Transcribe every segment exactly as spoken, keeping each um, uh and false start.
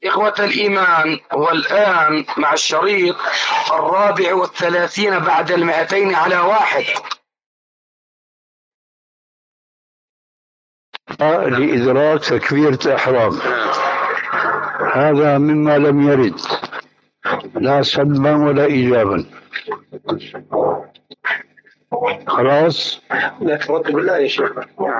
إخوة الإيمان، والآن مع الشريط الرابع والثلاثين بعد المئتين على واحد. لإدراك تكبيرة إحرام، هذا مما لم يرد لا سلبا ولا إيجابا. خلاص؟ لا تفضل بالله يا شيخ.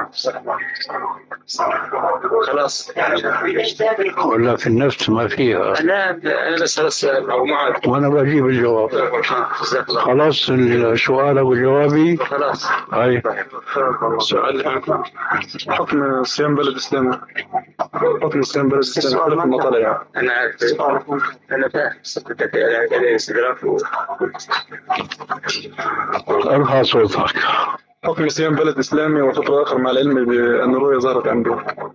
خلاص ولا في النفس ما فيها؟ لا أنا بس أسأل أو معاذ وأنا بجيب الجواب. خلاص السؤال وجوابي. خلاص هاي سؤال. حكم صيام بلد إسلامي، حكم صيام بلد إسلامي في المطالع. أنا عارف أنا فاهم سكتك على استدراك. ارفع صوتك. حكم صيام بلد إسلامي وفترة آخر مع العلم بأن الرؤية ظهرت عنده.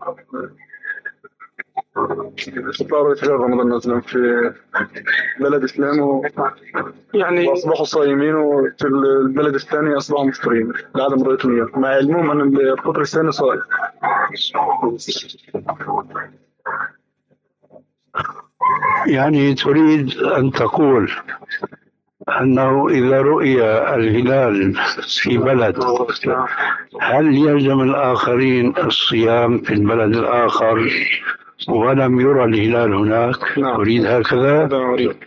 استطلاع رؤية هلال رمضان مثلا في بلد إسلامي و... يعني وأصبحوا صايمين، وفي البلد الثاني أصبحوا مفطرين لعدم رؤية الهلال مع علمهم أن الفطر الثاني صائم. يعني تريد أن تقول أنه إذا رؤي الهلال في بلد هل يلزم الآخرين الصيام في البلد الآخر ولم يرى الهلال هناك؟ نعم. تريد هكذا؟ هذا أريد.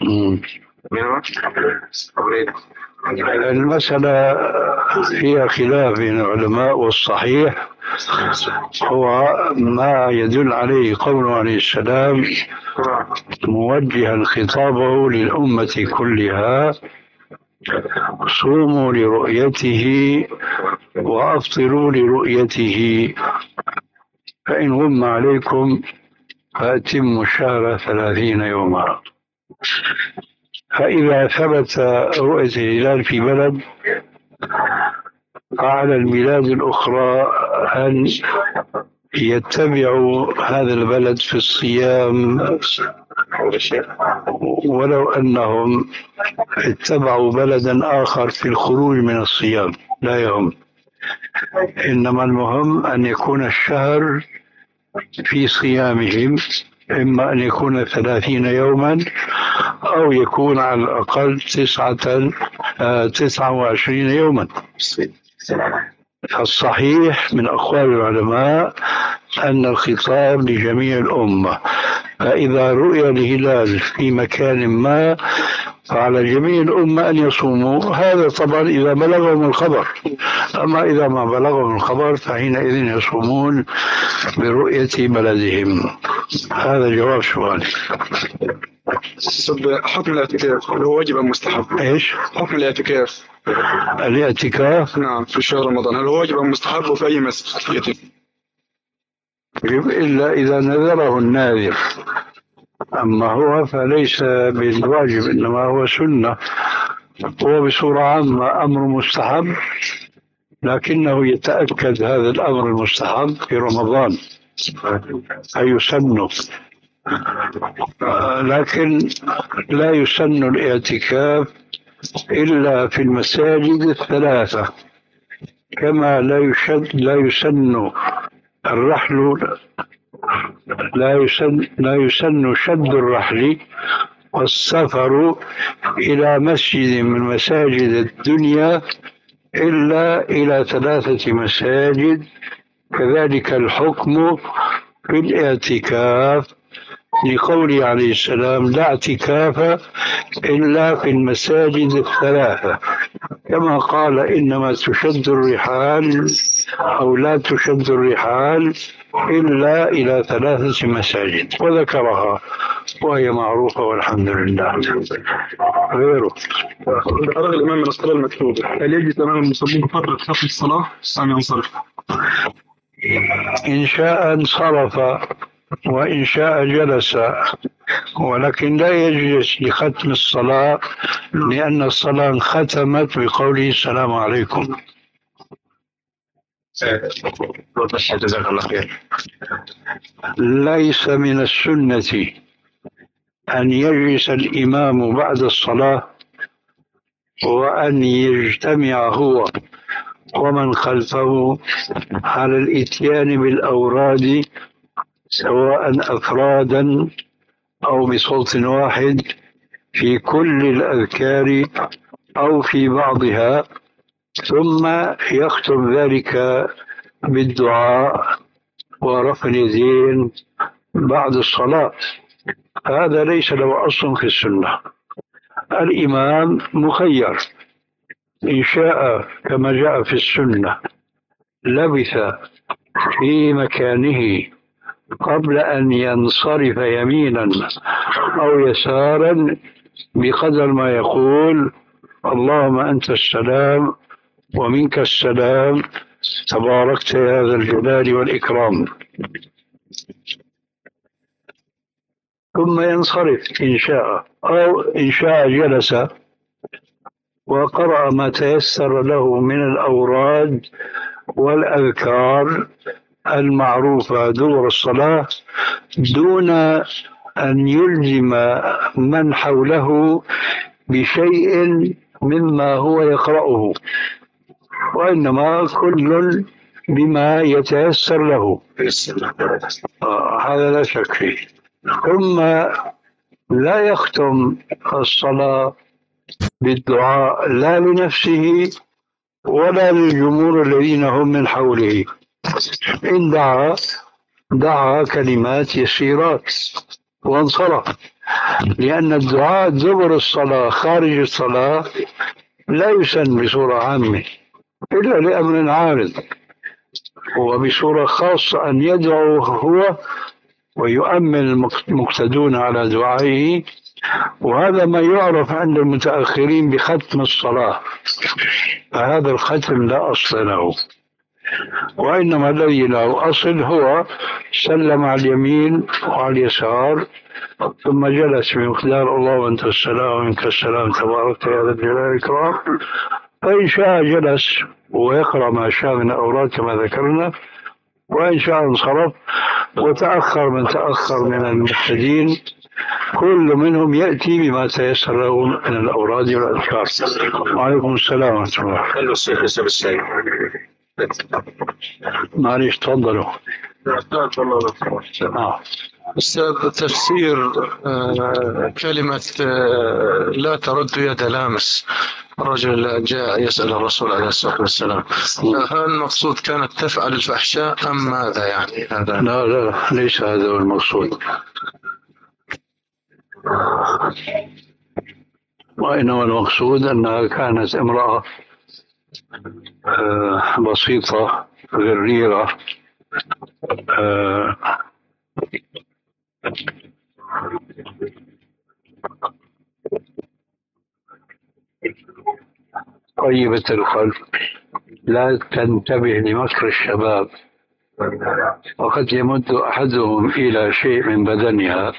المسألة فيها خلاف بين العلماء، والصحيح هو ما يدل عليه قوله عليه السلام موجها خطابه للأمة كلها: صوموا لرؤيته وأفطروا لرؤيته، فإن غم عليكم فأتموا الشهر ثلاثين يوما. فإذا ثبت رؤية الهلال في بلد فعلى البلاد الأخرى أن يتبعوا هذا البلد في الصيام ولو أنهم اتبعوا بلدا آخر في الخروج من الصيام، لا يهم. إنما المهم أن يكون الشهر في صيامهم، إما أن يكون ثلاثين يوما أو يكون على الأقل تسعة آه تسعة وعشرين يوما. الصحيح من أقوال العلماء أن الخطاب لجميع الأمة، فإذا رؤي الهلال في مكان ما فعلى جميع الأمة أن يصوموا. هذا طبعا إذا بلغهم الخبر، أما إذا ما بلغهم الخبر فحينئذ يصومون برؤية بلدهم. هذا جواب سؤالي. حكم الاعتكاف هل هو واجب أم مستحب؟ إيش؟ حكم الاعتكاف. الاعتكاف نعم في شهر رمضان هل هو واجب أم مستحب وفي أي مسجد؟ إلا إذا نذره الناذر، أما هو فليس بالواجب إنما هو سنة. هو بصورة عامة أمر مستحب، لكنه يتأكد هذا الأمر المستحب في رمضان أي يسن، لكن لا يسن الاعتكاف إلا في المساجد الثلاثة، كما لا يشد لا يسن الرحل لا يسن لا يسن شد الرحل والسفر إلى مسجد من مساجد الدنيا إلا إلى ثلاثة مساجد. كذلك الحكم في الاعتكاف لقوله عليه السلام: لا اعتكاف إلا في المساجد الثلاثة، كما قال: إنما تشد الرحال أو لا تشد الرحال إلا إلى ثلاثة مساجد، وذكرها وهي معروفة والحمد لله. غيره أرغب الإمام من الصلاة المكتوبة هل يجلس أمام المصلين فترة خلف الصلاة أم ينصرف؟ إن شاء انصرف وإن شاء جلس، ولكن لا يجلس لختم الصلاة، لأن الصلاة ختمت بقوله السلام عليكم. جزاك الله خير. ليس من السنة أن يجلس الإمام بعد الصلاة وأن يجتمع هو ومن خلفه على الإتيان بالأوراد سواء أفرادا أو بصوت واحد في كل الأذكار أو في بعضها، ثم يختم ذلك بالدعاء ورفع اليدين بعد الصلاة. هذا ليس له أصل في السنة. الإمام مخير، إن شاء كما جاء في السنة لبث في مكانه قبل أن ينصرف يمينا أو يسارا بقدر ما يقول اللهم أنت السلام ومنك السلام تباركت يا ذا الجلال والإكرام، ثم ينصرف إن شاء، أو إن شاء جلس وقرأ ما تيسر له من الأوراد والأذكار المعروفة دور الصلاة، دون أن يلزم من حوله بشيء مما هو يقرأه، وإنما كل بما يتيسر له. آه هذا لا شك فيه. ثم لا يختم الصلاة بالدعاء لا لنفسه ولا للجمهور الذين هم من حوله. إن دعا دعا كلمات يسيرات وانصرف، لأن الدعاء دبر الصلاة خارج الصلاة لا يسن بصورة عامة إلا لأمر عارض، وبصورة خاصة أن يدعو هو ويؤمن المقتدون على دعائه، وهذا ما يعرف عند المتأخرين بختم الصلاة. فهذا الختم لا أصل له، وإنما الذي له أصل هو سلم على اليمين وعلى اليسار ثم جلس بمقدار الله وأنت السلام ومنك السلام تبارك يا ذا الجلال والإكرام. فإن شاء جلس ويقرأ ما شاء من الأوراد كما ذكرنا، وإن شاء انصرف. وتأخر من تأخر من المقتدين كل منهم يأتي بما تيسر له من الأوراد والأذكار. وعليكم السلام ورحمة الله. معليش تفضلوا. آه. أستاذ، تفسير آه كلمة آه لا ترد يد لامس، الرجل جاء يسأل الرسول عليه الصلاة والسلام هل المقصود كانت تفعل الفحشاء أم ماذا يعني هذا؟ لا لا ليس هذا هو المقصود، وإنما المقصود أنها كانت امرأة آه بسيطة غريرة آه طيبة القلب لا تنتبه لمكر الشباب، وقد يمد أحدهم إلى شيء من بدنها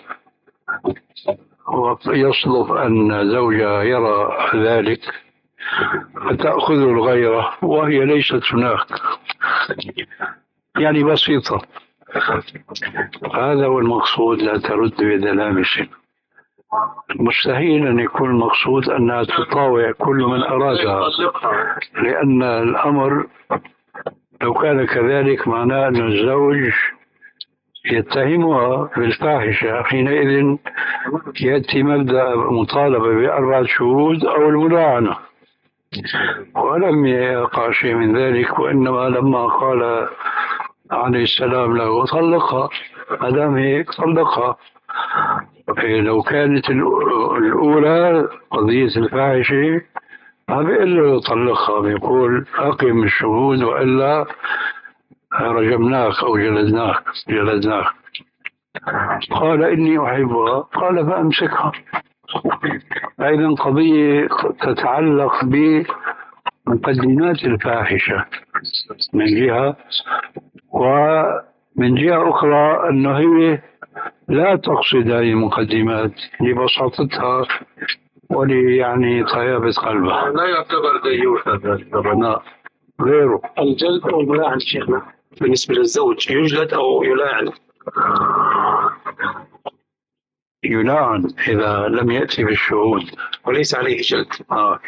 ويصدف أن زوجها يرى ذلك فتأخذ الغيرة وهي ليست هناك، يعني بسيطة. هذا هو المقصود لا ترد يد لامس. مستحيل أن يكون المقصود أنها تطاوع كل من أرادها، لأن الأمر لو كان كذلك معناه أن الزوج يتهمها بالفاحشة، حينئذ يأتي مبدأ مطالبة بأربعة شهود أو الملاعنة، ولم يقع شيء من ذلك. وإنما لما قال عليه السلام له طلقها، ما دام هيك طلقها. لو كانت الأولى قضية الفاحشة ما بيقول له طلقها، بيقول أقم الشهود وإلا رجمناك أو جلدناك جلدناك. قال إني أحبها، قال فأمسكها. أيضا قضية تتعلق بمقدمات الفاحشة من جهة، ومن جهة أخرى أنه هي لا تقصد هذه المقدمات لبساطتها ولي يعني طيابة قلبها. لا يعتبر ديوثا. لا غيره. الجلد أو الملاعن شيخنا بالنسبة للزوج يجلد أو يلاعن؟ يلاعن إذا لم يأتي بالشهود وليس عليه جلد. آه.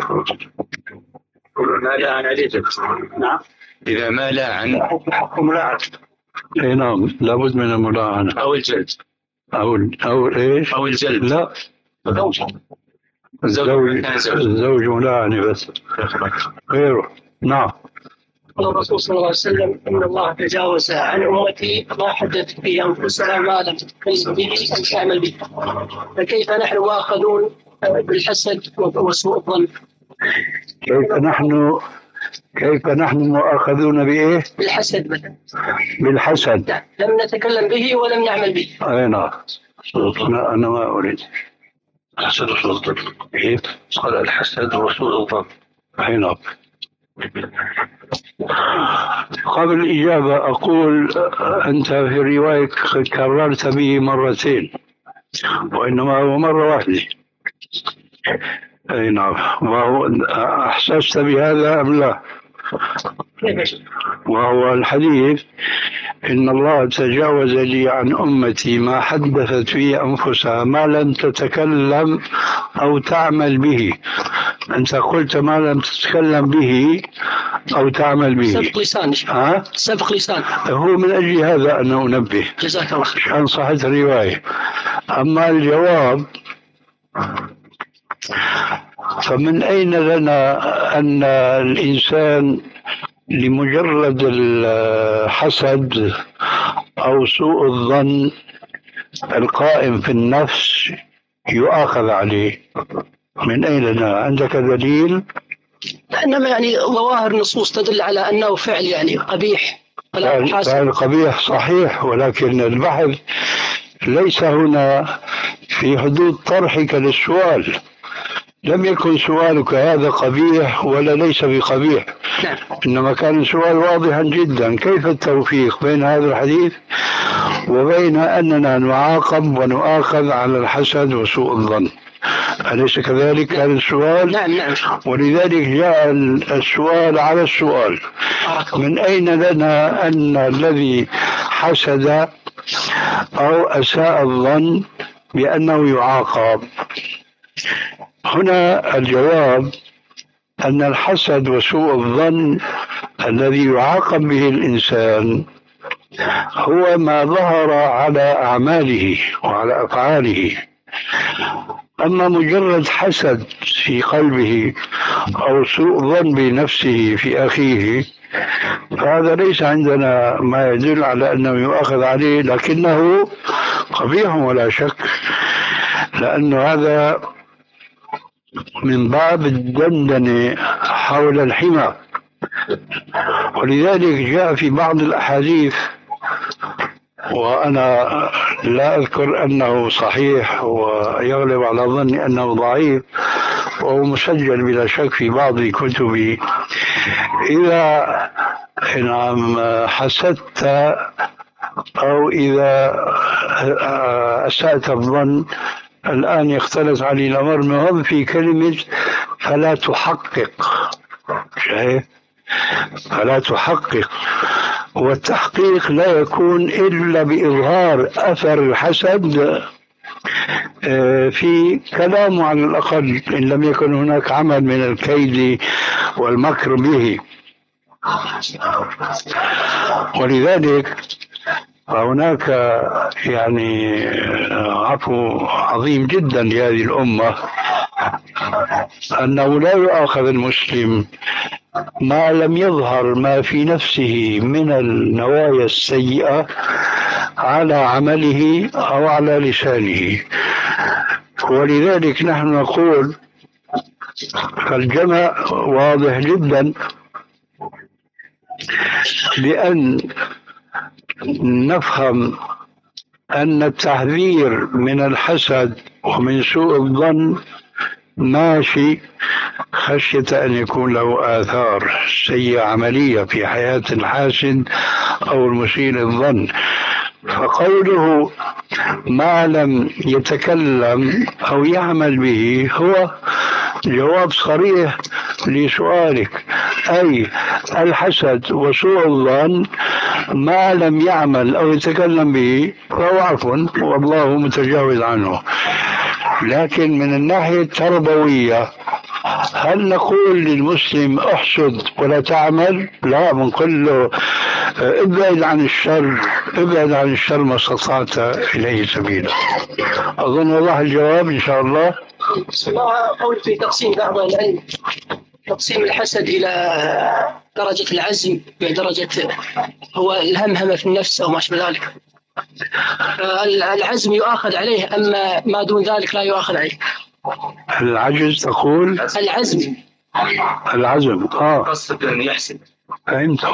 ما لاعن عليه جلد. نعم. إذا ما لاعن ملاعن. أي نعم لابد من الملاعنة أو الجلد. أو أو إيش؟ أو الجلد. لا، الزوج الزوج الزوج ملاعني بس غيره. نعم. قال الرسول صلى الله عليه وسلم إن الله تجاوز عن أمتي ما حدث في أنفسها ما لم تتكلم به أو تعمل به، فكيف نحن مؤاخذون بالحسد وسوء الظن؟ كيف نحن كيف نحن مؤاخذون بإيه؟ بالحسد مثلا. بالحسد. لم نتكلم به ولم نعمل به. أي نعم. أنا ما أريد. الحسد وسوء الظن. كيف؟ قال الحسد وسوء الظن. أي نعم. قبل الإجابة أقول أنت في رواية كررت به مرتين وإنما هو مرة واحدة. أي نعم. وهو أحسست بهذا أم لا؟ وهو الحديث إن الله تجاوز لي عن أمتي ما حدثت في أنفسها ما لم تتكلم أو تعمل به. أنت قلت ما لم تتكلم به أو تعمل به. سبق لسان. ها؟ سبق لسان. هو من أجل هذا أنا أنبه. جزاك الله. عشان صحت الرواية. أما الجواب فمن أين لنا أن الإنسان لمجرد الحسد أو سوء الظن القائم في النفس يؤاخذ عليه؟ من أين لنا؟ عندك دليل؟ إنما يعني ظواهر نصوص تدل على أنه فعل يعني قبيح. فعل قبيح صحيح، ولكن البحث ليس هنا في حدود طرحك للسؤال. لم يكن سؤالك هذا قبيح ولا ليس بقبيح. نعم. إنما كان السؤال واضحا جدا. كيف التوفيق بين هذا الحديث وبين أننا نعاقب ونؤاخذ على الحسد وسوء الظن؟ أليس كذلك كان السؤال؟ نعم نعم. ولذلك جاء السؤال على السؤال. من أين لنا أن الذي حسد أو أساء الظن بأنه يعاقب؟ هنا الجواب أن الحسد وسوء الظن الذي يعاقب به الإنسان هو ما ظهر على أعماله وعلى أفعاله. أما مجرد حسد في قلبه أو سوء ظن بنفسه في أخيه فهذا ليس عندنا ما يدل على أنه يؤاخذ عليه، لكنه قبيح ولا شك، لأن هذا من باب الدندنة حول الحمى. ولذلك جاء في بعض الأحاديث، وأنا لا أذكر أنه صحيح ويغلب على ظني أنه ضعيف، وهو مسجل بلا شك في بعض كتبي: إذا نعم حسدت أو إذا أسأت الظن، الآن يختلط علي الأمر مهم في كلمة فلا تحقق. شايف؟ فلا تحقق. والتحقيق لا يكون إلا بإظهار أثر الحسد في كلامه على الأقل، إن لم يكن هناك عمل من الكيد والمكر به. ولذلك هناك يعني عفو عظيم جدا لهذه الأمة أنه لا يؤاخذ المسلم ما لم يظهر ما في نفسه من النوايا السيئة على عمله أو على لسانه. ولذلك نحن نقول فالجمع واضح جدا بأن نفهم أن التحذير من الحسد ومن سوء الظن ماشي خشية أن يكون له آثار سيئة عملية في حياة الحاسد أو المسيء الظن. فقوله ما لم يتكلم أو يعمل به هو جواب صريح لسؤالك، أي الحسد وسوء الظن ما لم يعمل أو يتكلم به فهو عفو والله متجاوز عنه. لكن من الناحية التربوية هل نقول للمسلم احسد ولا تعمل؟ لا، بنقول له ابعد عن الشر، ابعد عن الشر ما استطعت اليه سبيلا. اظن وضح الجواب ان شاء الله. ما قول في تقسيم بعض العلم، تقسيم الحسد الى درجه العزم بدرجه هو الهمهمه في النفس او ما شابه ذلك. العزم يؤاخذ عليه اما ما دون ذلك لا يؤاخذ عليه. العجز تقول؟ العزم. العزم اه قصد ان يحسد. فهمت.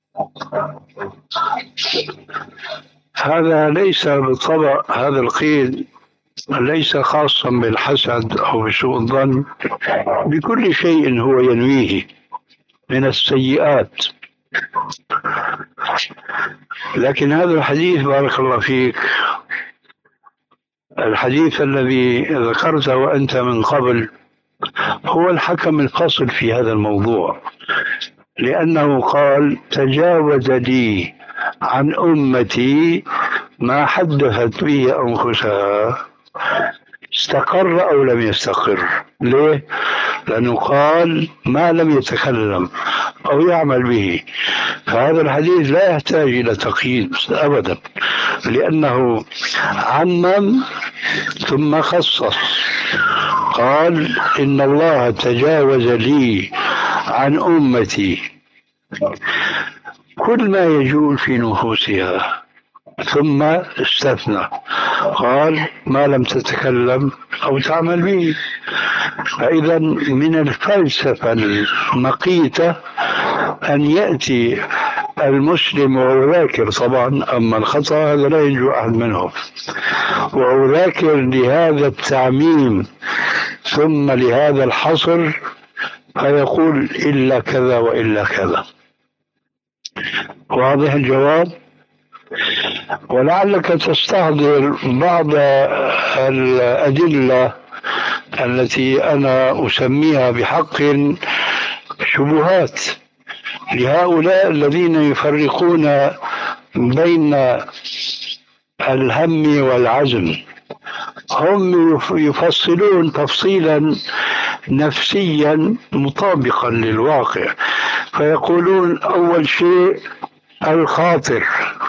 هذا ليس بالطبع، هذا القيد ليس خاصا بالحسد او بسوء الظن، بكل شيء هو ينويه من السيئات. لكن هذا الحديث بارك الله فيك، الحديث الذي ذكرته أنت من قبل هو الحكم الفصل في هذا الموضوع، لأنه قال تجاوز لي عن أمتي ما حدثت به أنفسها، استقر أو لم يستقر. ليه؟ لأنه قال ما لم يتكلم أو يعمل به. فهذا الحديث لا يحتاج إلى تقييد أبدا، لأنه عمم ثم خصص. قال إن الله تجاوز لي عن أمتي كل ما يجول في نفوسها، ثم استثنى قال ما لم تتكلم أو تعمل به. فإذا من الفلسفة المقيتة أن يأتي المسلم وهو ذاكر، طبعا أما الخطأ هذا لا ينجو أحد منهم، وهو ذاكر لهذا التعميم ثم لهذا الحصر، فيقول إلا كذا وإلا كذا. واضح الجواب؟ ولعلك تستحضر بعض الأدلة التي أنا أسميها بحق شبهات لهؤلاء الذين يفرقون بين الهم والعزم. هم يفصلون تفصيلا نفسيا مطابقا للواقع، فيقولون أول شيء الخاطر،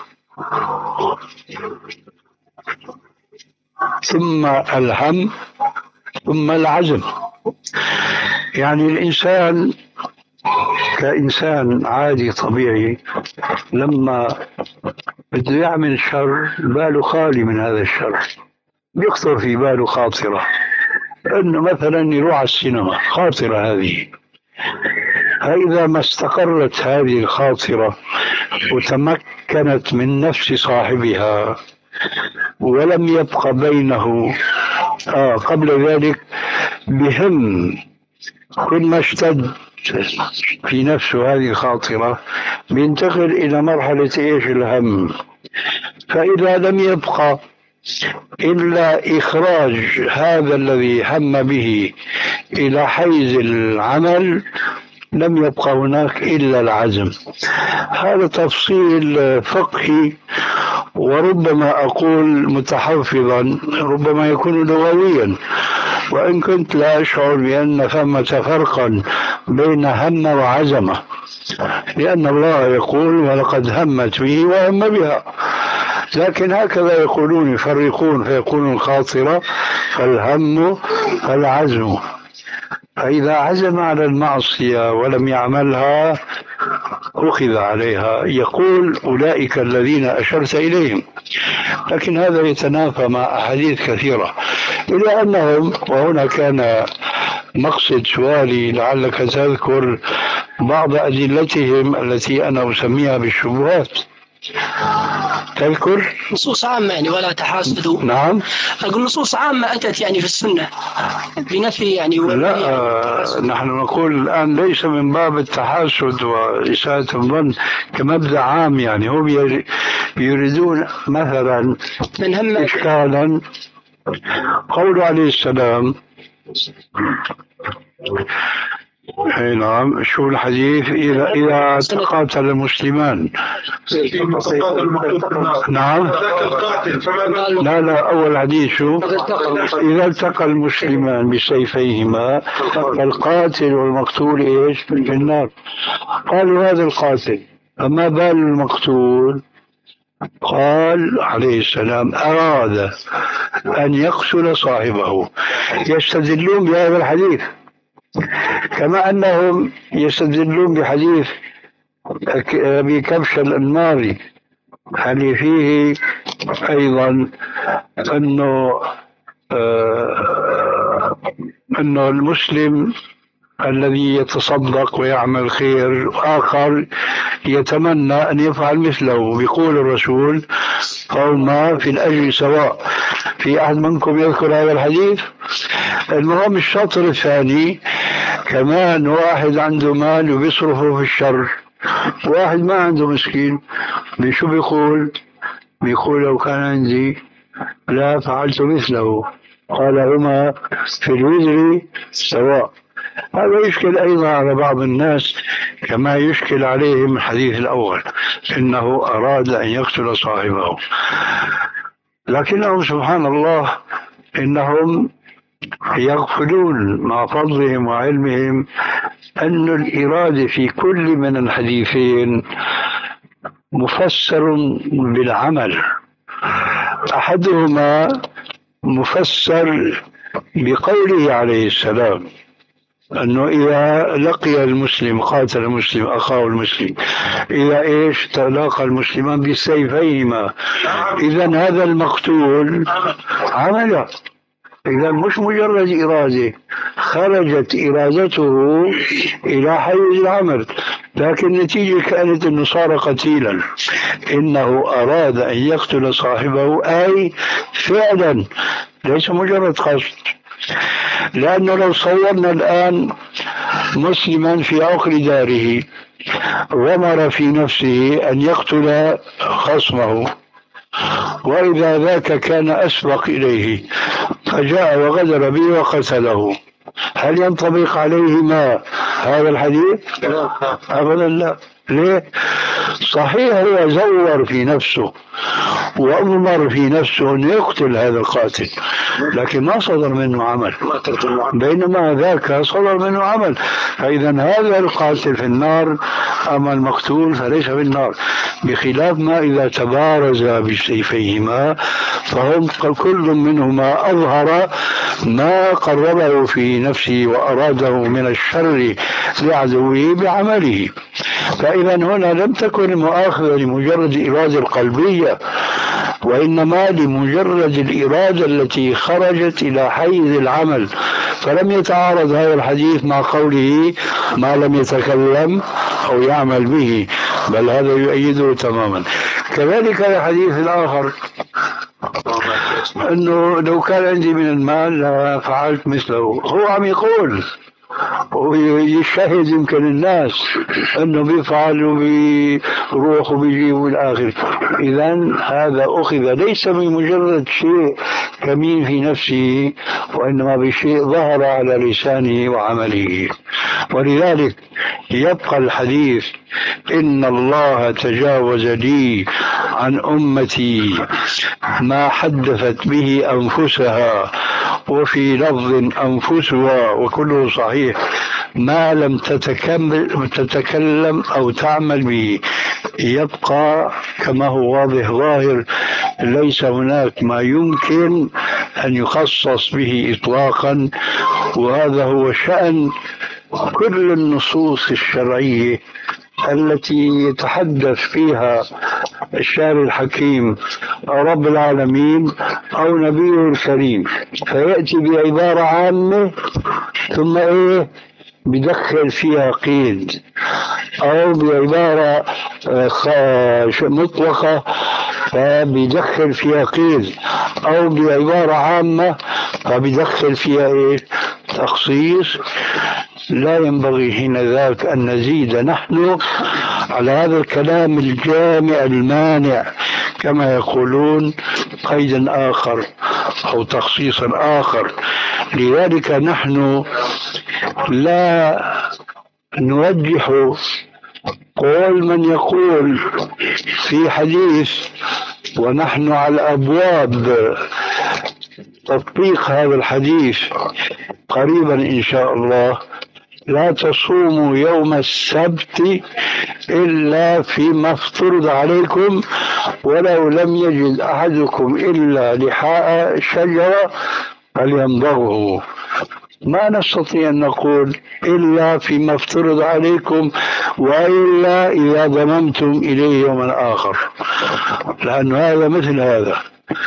ثم الهم، ثم العزم. يعني الإنسان كإنسان عادي طبيعي لما بده يعمل شر باله خالي من هذا الشر، بيخطر في باله خاطرة أنه مثلا يروح على السينما، خاطرة هذه. فإذا ما استقرت هذه الخاطرة وتمكنت من نفس صاحبها ولم يبق بينه آه قبل ذلك بهم كل ما اشتد في نفسه هذه الخاطرة، بينتقل إلى مرحلة إيش؟ الهم. فإذا لم يبقى إلا إخراج هذا الذي هم به إلى حيز العمل، لم يبقى هناك إلا العزم. هذا تفصيل فقهي، وربما أقول متحفظا، ربما يكون لغويا، وإن كنت لا أشعر بأن ثمة فرقا بين هم وعزمة، لأن الله يقول ولقد همت به وهم بها. لكن هكذا يقولون، يفرقون فيقولون الخاطرة فالهم فالعزم. فإذا عزم على المعصية ولم يعملها أخذ عليها، يقول أولئك الذين أشرت إليهم. لكن هذا يتنافى مع أحاديث كثيرة، إلى أنهم، وهنا كان مقصد سؤالي، لعلك تذكر بعض أدلتهم التي أنا أسميها بالشبهات. تذكر نصوص عامة يعني ولا تحاسدوا. نعم، أقول نصوص عامة أتت يعني في السنة بنفي يعني. لا يعني نحن نقول الآن ليس من باب التحاسد وإساءة الظن كمبدأ عام، يعني هم يريدون مثلا من هم إشكالا قول عليه السلام اي نعم. شو الحديث؟ إذا إذا تقاتل المسلمان. نعم. لا لا، أول حديث شو؟ إذا التقى المسلمان بسيفيهما فالقاتل والمقتول إيش؟ في النار. قالوا هذا القاتل، أما بال المقتول؟ قال عليه السلام أراد أن يقتل صاحبه. يستدلون بهذا الحديث كما أنهم يستدلون بحديث أبي كبش الأنماري اللي فيه أيضا أنه آه أنه المسلم الذي يتصدق ويعمل خير آخر يتمنى أن يفعل مثله. بيقول الرسول قوما في الأجر سواء. في أحد منكم يذكر هذا الحديث؟ المهم الشطر الثاني كمان واحد عنده مال وبيصرفه في الشر، واحد ما عنده مسكين، بشو بيقول؟ بيقول لو كان عندي لا فعلت مثله. قال هما في الوزر سواء. هذا يشكل أيضا على بعض الناس كما يشكل عليهم الحديث الأول إنه أراد أن يقتل صاحبه، لكنهم سبحان الله إنهم يغفلون مع فضلهم وعلمهم أن الإرادة في كل من الحديثين مفسر بالعمل. أحدهما مفسر بقوله عليه السلام أنه إذا لقي المسلم قاتل المسلم أخاه المسلم، إذا إيش تلاقى المسلمان بالسيفيهما، إذا هذا المقتول عمله. إذا مش مجرد إرادة، خرجت إرادته إلى حيز العمل، لكن النتيجة كانت أنه صار قتيلا. إنه أراد أن يقتل صاحبه أي فعلا، ليس مجرد قصد. لأنه لو صورنا الآن مسلما في عقر داره غمر في نفسه أن يقتل خصمه، وإذا ذاك كان أسبق إليه فجاء وغدر به وقتله، هل ينطبق عليه ما هذا الحديث؟ أبدا لا. ليه؟ صحيح هو زور في نفسه وأمر في نفسه أن يقتل هذا القاتل، لكن ما صدر منه عمل، بينما ذاك صدر منه عمل. فإذا هذا القاتل في النار، أما المقتول فليس في النار، بخلاف ما إذا تبارزا بسيفيهما فهم كل منهما أظهر ما قربه في نفسه وأراده من الشر لعدوه بعمله. فإذا هنا لم تكن المؤاخذة لمجرد إرادة القلبية، وإنما لمجرد الإرادة التي خرجت إلى حيز العمل. فلم يتعارض هذا الحديث مع قوله ما لم يتكلم أو يعمل به، بل هذا يؤيده تماما. كذلك الحديث الآخر أنه لو كان عندي من المال لفعلت مثله، هو عم يقول ويشهد يمكن الناس انه بيفعل وبيروح وبيجي والاخر. اذا هذا اخذ ليس بمجرد شيء كمين في نفسه، وانما بشيء ظهر على لسانه وعمله. ولذلك يبقى الحديث ان الله تجاوز لي عن امتي ما حدثت به انفسها، وفي لفظ أنفسها، وكله صحيح، ما لم تتكلم, تتكلم أو تعمل به. يبقى كما هو واضح ظاهر، ليس هناك ما يمكن أن يخصص به إطلاقا، وهذا هو شأن كل النصوص الشرعية التي يتحدث فيها الشاعر الحكيم رب العالمين أو نبيه الكريم، فيأتي بعبارة عامة ثم إيه بدخل فيها قيد، أو بعبارة مطلقة فبيدخل فيها قيد، أو بعبارة عامة فبيدخل فيها إيه تخصيص. لا ينبغي حين ذاك أن نزيد نحن على هذا الكلام الجامع المانع كما يقولون قيدا آخر أو تخصيصا آخر. لذلك نحن لا نوجه قول من يقول في حديث ونحن على أبواب تطبيق هذا الحديث قريبا إن شاء الله: لا تصوموا يوم السبت إلا فيما افترض عليكم ولو لم يجد أحدكم إلا لحاء شجرة فليمضغه. ما نستطيع أن نقول إلا فيما افترض عليكم وإلا إذا ضممتم إليه يوما آخر، لأن هذا مثل هذا.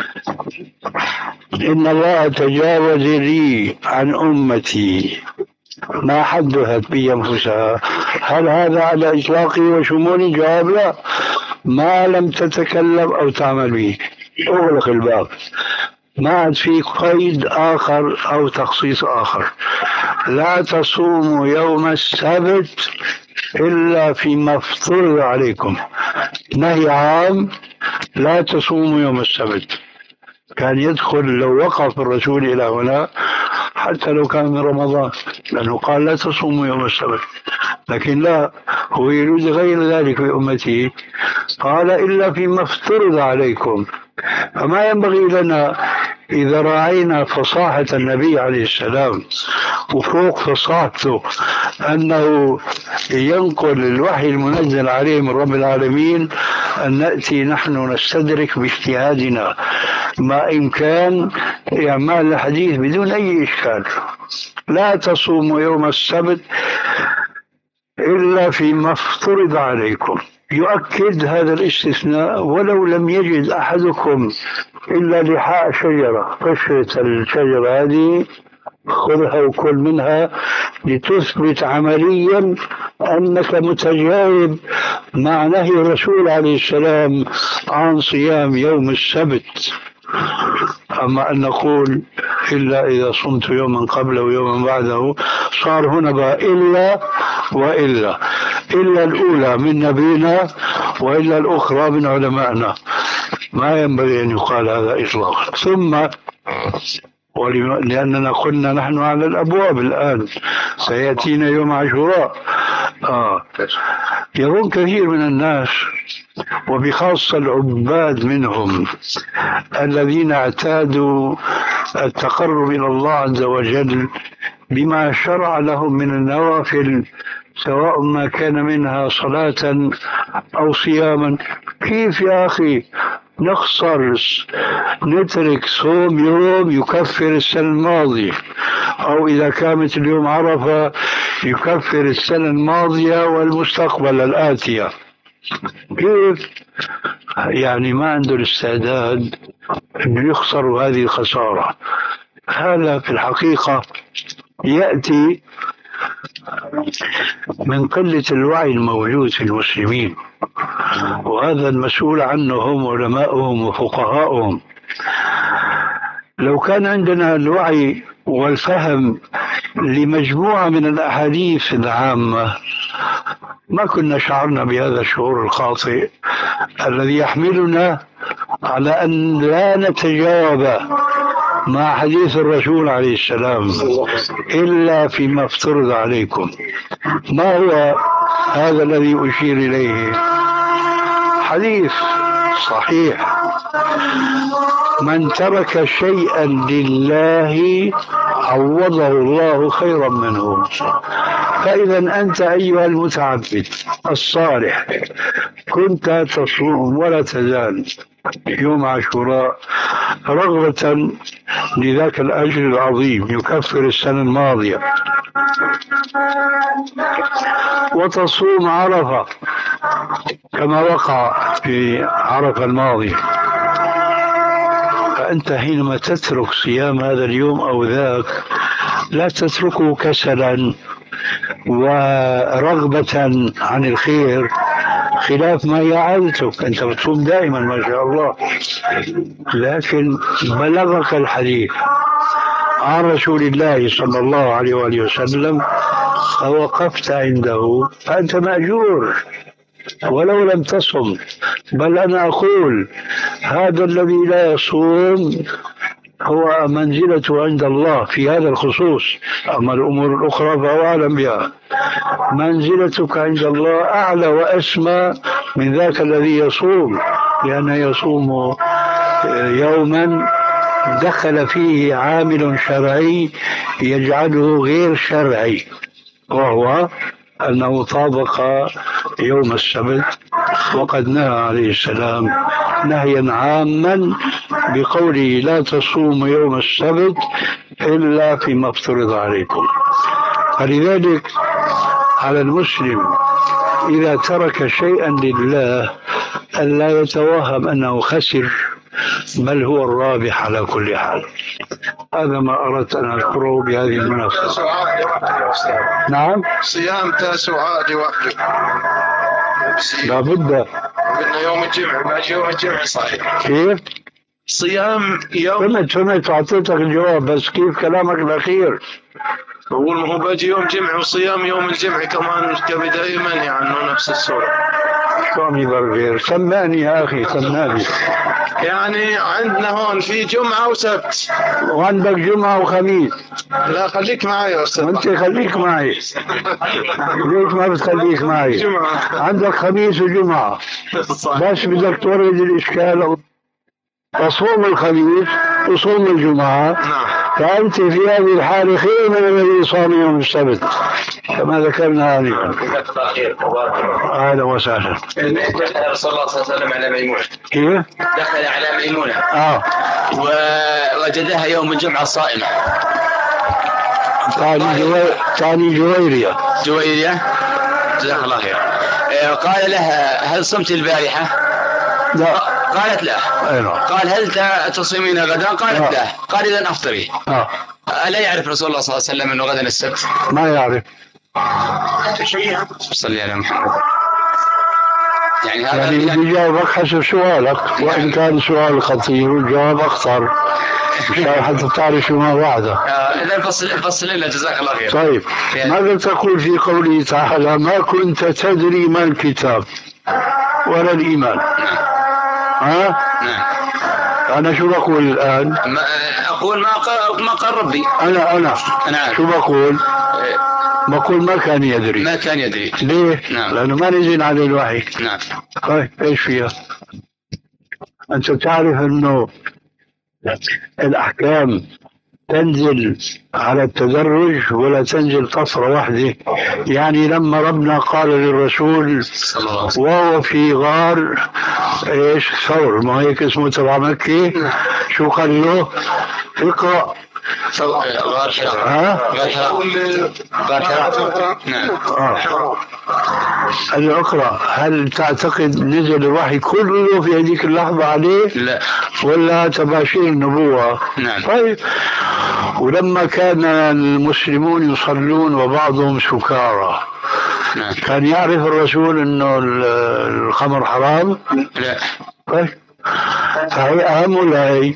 إن الله تجاوز لي عن أمتي ما حدثت به أنفسها. هل هذا على إطلاقه وشموله؟ جواب لا، ما لم تتكلم أو تعمل به. أغلق الباب، ما عاد في قيد آخر أو تخصيص آخر. لا تصوموا يوم السبت إلا فيما افترض عليكم، نهي عام: لا تصوموا يوم السبت. كان يدخل لو وقف الرسول إلى هنا حتى لو كان من رمضان، لأنه قال لا تصوموا يوم السبت، لكن لا، هو يريد غير ذلك في أمته، قال إلا فيما افترض عليكم. فما ينبغي لنا إذا رأينا فصاحة النبي عليه السلام وفوق فصاحته أنه ينقل الوحي المنزل عليه من رب العالمين أن نأتي نحن نستدرك باجتهادنا ما إمكان إعمال الحديث بدون أي إشكال. لا تصوموا يوم السبت إلا فيما افترض عليكم. يؤكد هذا الاستثناء: ولو لم يجد أحدكم إلا لحاء شجرة. قشرة الشجرة هذه خذها وكل منها لتثبت عمليا أنك متجاوب مع نهي الرسول عليه السلام عن صيام يوم السبت. أما أن نقول إلا إذا صمت يوما قبله ويوما بعده، صار هنا بقى إلا وإلا، إلا الأولى من نبينا وإلا الأخرى من علمائنا. ما ينبغي أن يقال هذا إطلاقا. ثم لأننا قلنا نحن على الأبواب الآن، سيأتينا يوم عاشوراء. آه. يظن كثير من الناس وبخاصة العباد منهم الذين اعتادوا التقرب إلى الله عز وجل بما شرع لهم من النوافل، سواء ما كان منها صلاة أو صياما. كيف يا أخي نخسر نترك صوم يوم يكفر السنة الماضية، أو إذا كانت اليوم عرفة يكفر السنة الماضية والمستقبل الآتية؟ كيف يعني ما عنده الاستعداد أن يخسر هذه الخسارة؟ هذا في الحقيقة يأتي من قلة الوعي الموجود في المسلمين، وهذا المسؤول عنه هم علماؤهم وفقهاؤهم. لو كان عندنا الوعي والفهم لمجموعة من الأحاديث العامة ما كنا شعرنا بهذا الشعور الخاطئ الذي يحملنا على أن لا نتجاوب مع حديث الرسول عليه السلام إلا فيما افترض عليكم. ما هو هذا الذي أشير إليه؟ حديث صحيح: من ترك شيئا لله عوضه الله خيرا منه. فإذا أنت أيها المتعبد الصالح كنت تصوم ولا تزال يوم عاشوراء رغبة لذاك الأجر العظيم يكفر السنة الماضية، وتصوم عرفة كما وقع في عرفة الماضية، فأنت حينما تترك صيام هذا اليوم أو ذاك لا تتركه كسلا ورغبة عن الخير خلاف ما هي عادتك. أنت بتصوم دائما ما شاء الله، لكن بلغك الحديث عن رسول الله صلى الله عليه وآله وسلم فوقفت عنده فأنت مأجور ولو لم تصم. بل أنا أقول هذا الذي لا يصوم هو منزلته عند الله في هذا الخصوص، أما الأمور الأخرى فهو أعلم بها. منزلتك عند الله أعلى وأسمى من ذاك الذي يصوم، لأنه يصوم يوما دخل فيه عامل شرعي يجعله غير شرعي، وهو أنه طابق يوم السبت، وقد نهى عليه السلام نهيا عاما بقوله لا تصوموا يوم السبت إلا فيما افترض عليكم. فلذلك على المسلم إذا ترك شيئا لله ألا يتوهم أنه خسر، بل هو الرابح على كل حال. هذا ما أردت أن أذكره بهذه المناسبة. نعم، صيام تاسوعاء لوحده لا بد. قلنا يوم الجمعة، باجي يوم الجمعة صحيح. كيف؟ صيام يوم، فهمت فهمت أعطيتك الجواب، بس كيف كلامك الأخير؟ بقول ما هو باجي يوم جمعة وصيام يوم الجمعة كمان كبداية منهي عنه نفس الصورة. شلون يقدر غير؟ سمعني يا أخي، سمعني. يعني عندنا هون في جمعة وسبت، وعندك جمعة وخميس. لا خليك معي يا أستاذ. وأنت خليك معي. ليش ما بتخليك معي؟ جمعة. عندك خميس وجمعة، بس بدك تورد الإشكال. تصوم الخميس وصوم الجمعة، نعم. فأنت في هذه الحالة خير من الذي صام يوم السبت كما ذكرنا آنفا. أهلا وسهلا. دخل رسول الله صلى الله عليه وسلم على ميمونة. كيف؟ دخل على ميمونة آه ووجدها يوم الجمعة صائمة. ثاني جوي... ثاني جويرية. جويرية جزاك الله خير. قال لها هل صمت البارحة؟ لا. قالت لا. أيوة. قال هل تصومين غدا؟ قالت آه. لا. قال إذن أفطري. آه. ألا يعرف رسول الله صلى الله عليه وسلم أنه غدا السبت؟ ما يعرف. صلي على محمد. يعني هذا يعني بدي جاوبك حسب سؤالك، وإن كان سؤال خطير والجواب أخطر مشان حتى تعرف ما بعده. إذا فصل فصل لنا جزاك الله خير. طيب ماذا تقول في قوله تعالى ما كنت تدري ما الكتاب ولا الإيمان؟ ها؟ نعم. أنا شو بقول الآن؟ أقول ما قال ما قال ربي. أنا أنا نعم. شو بقول؟ بقول ما كان يدري. ما كان يدري. ليه؟ نعم. لأنه ما نزل عليه الوحي. نعم. طيب إيش فيها؟ أنت تعرف إنه الأحكام تنزل على التدرج ولا تنزل طفرة واحدة. يعني لما ربنا قال للرسول وهو في غار ايش ثور، ما هيك اسمه تبع مكة، شو قال له؟ اقرأ. غار حراء. ها؟ غار حراء. غار حراء. نعم. آه. قال له اقرأ. هل تعتقد نزل الوحي كله في هذيك اللحظة عليه؟ لا. ولا تباشير النبوة؟ نعم. طيب ولما كان المسلمون يصلون وبعضهم سكارى، نعم. كان يعرف الرسول انه الخمر حرام؟ لا. طيب فهي اهم ولا هي؟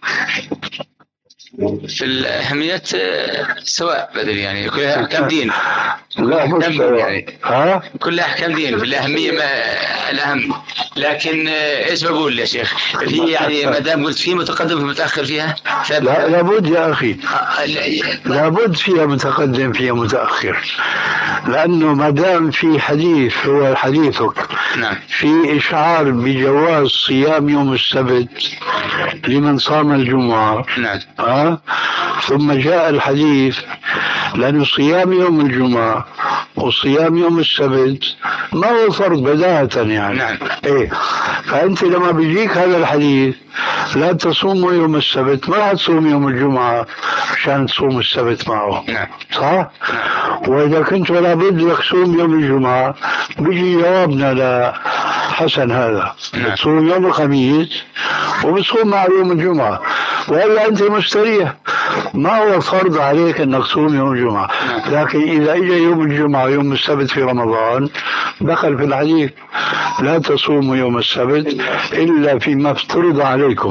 في الأهمية سواء بدل يعني كل أحكام دين. لا مش يعني. ها؟ كل أحكام دين في الأهمية ما الأهم. لكن إيش بقول يا شيخ؟ في يعني ما دام قلت في متقدم وفي متأخر فيها. لا لابد يا أخي، لابد فيها متقدم فيها متأخر، لأنه ما دام في حديث هو حديثك. نعم. في إشعار بجواز صيام يوم السبت لمن صام الجمعة. نعم. ها؟ ثم جاء الحديث لأن صيام يوم الجمعة وصيام يوم السبت ما هو فرض بداهة يعني. نعم. إيه؟ فأنت لما بيجيك هذا الحديث لا تصوموا يوم السبت، ما تصوم يوم الجمعة عشان تصوم السبت معه. نعم. صح؟ نعم. وإذا كنت ولا بد لك تصوم يوم الجمعة بيجي جوابنا لحسن هذا. نعم. تصوم يوم الخميس وبتصوم مع يوم الجمعة، وإلا أنت مستريح، ما هو فرض عليك أنك تصوم يوم الجمعة. لكن إذا إجا يوم الجمعة ويوم السبت في رمضان دخل في الحديث لا تصوموا يوم السبت إلا فيما افترض عليكم.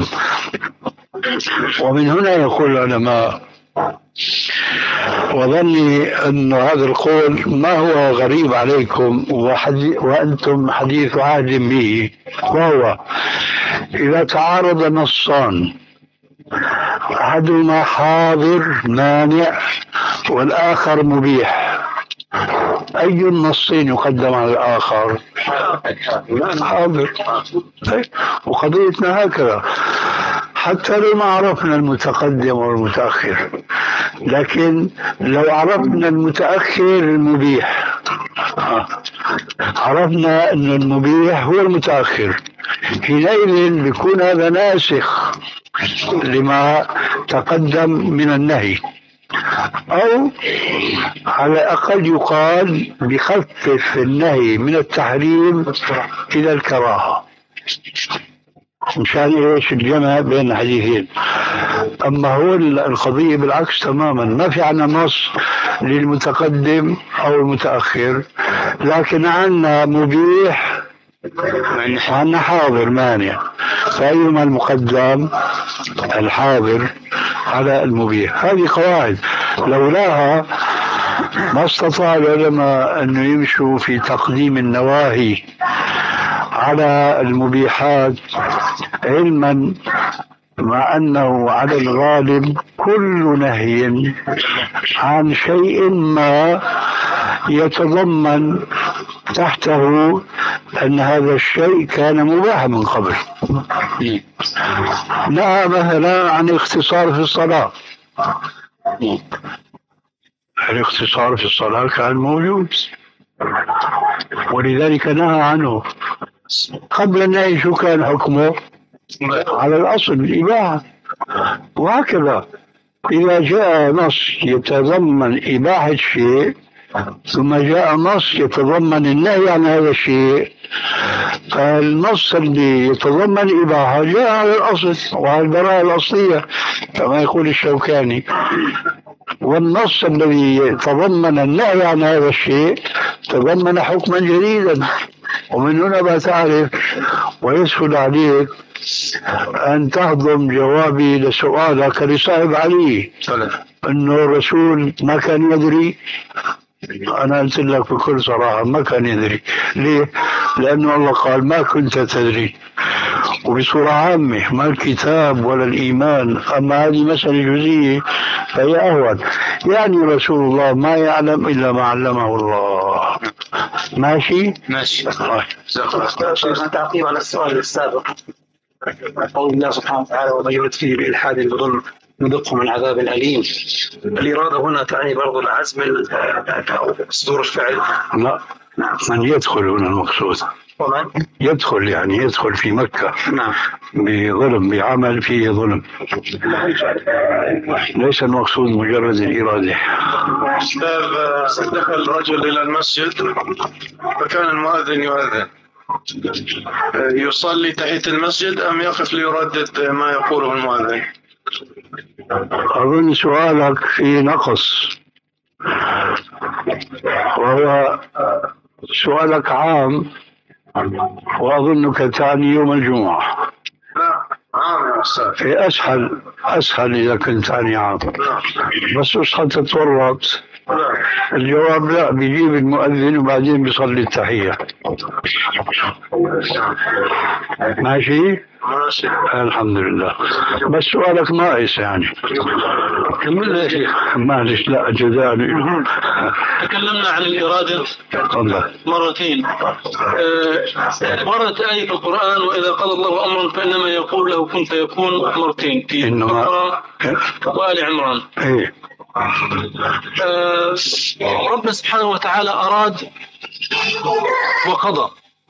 ومن هنا يقول العلماء وظني أن هذا القول ما هو غريب عليكم وأنتم حديث عهد به، وهو إذا تعارض نصان أحدهما حاضر مانع والآخر مبيح، أي النصين يقدم على الآخر؟ حاضر. وقضيتنا هكذا حتى لو ما عرفنا المتقدم والمتأخر، لكن لو عرفنا المتأخر المبيح عرفنا أن المبيح هو المتأخر، حينئذ بيكون هذا ناسخ لما تقدم من النهي، أو على الأقل يقال بخفف النهي من التحريم إلى الكراهة، مشان ايش الجمع بين الحديثين. اما هو القضية بالعكس تماما، ما في عنا نص للمتقدم او المتأخر، لكن عنا مبيح وعنا حاضر مانع، فأيما المقدم؟ الحاضر على المبيح. هذه قواعد لولاها ما استطاع العلماء أن يمشوا في تقديم النواهي على المبيحات، علما مع أنه على الغالب كل نهي عن شيء ما يتضمن تحته أن هذا الشيء كان مباحا من قبل. نهى مثلا عن الاختصار في الصلاة، الاختصار في الصلاة كان موجود ولذلك نهى عنه. قبل النهي شو كان حكمه؟ على الأصل الإباحة. وهكذا إذا جاء نص يتضمن إباحة شيء ثم جاء نص يتضمن النهي عن هذا الشيء، فالنص اللي يتضمن إباحة جاء على الأصل وعلى البراءة الأصلية كما يقول الشوكاني، والنص الذي يتضمن النهي عن هذا الشيء تضمن حكما جديدا. ومن هنا بتعرف ويسهل عليك أن تهضم جوابي لسؤالك لصاحب علي أنه الرسول ما كان يدري. أنا قلت لك بكل صراحة ما كان يدري. ليه؟ لأنه الله قال ما كنت تدري، وبصورة عامة ما الكتاب ولا الإيمان. أما هذه مسألة جزئية فهي أهون. يعني رسول الله ما يعلم إلا ما علمه الله. ماشي؟ ماشي. شيخ تعقيب على السؤال السابق، قول الله سبحانه وتعالى ومن يرد فيه بإلحاد بظلم نذقه من عذاب أليم. الإرادة هنا تعني برضو العزم أو صدور الفعل؟ لا، من يدخل هنا المقصود. ومن يدخل يعني يدخل في مكة نعم بظلم، بعمل فيه ظلم، ليس المقصود مجرد الإرادة. دخل رجل إلى المسجد فكان المؤذن يؤذن، يصلي تحية المسجد أم يقف ليردد ما يقوله المؤذن؟ أظن سؤالك في نقص، وهو سؤالك عام وأظنك تعني يوم الجمعة. لا عام يا أستاذ. أسهل أسهل إذا كنت تعني عام، بس مش تتورط. الجواب لا، بيجيب المؤذن وبعدين بيصلي التحية. ماشي؟ ماشي الحمد لله. بس سؤالك ناقص يعني. كمل يا شيخ. معلش لا جزاني. تكلمنا عن الإرادة تفضل. مرتين. آه، وردت آية في القرآن وإذا قضى الله أمرا فإنما يقول له كن فيكون مرتين في البقرة وآل عمران. إيه. آه، ربنا سبحانه وتعالى أراد وقضى.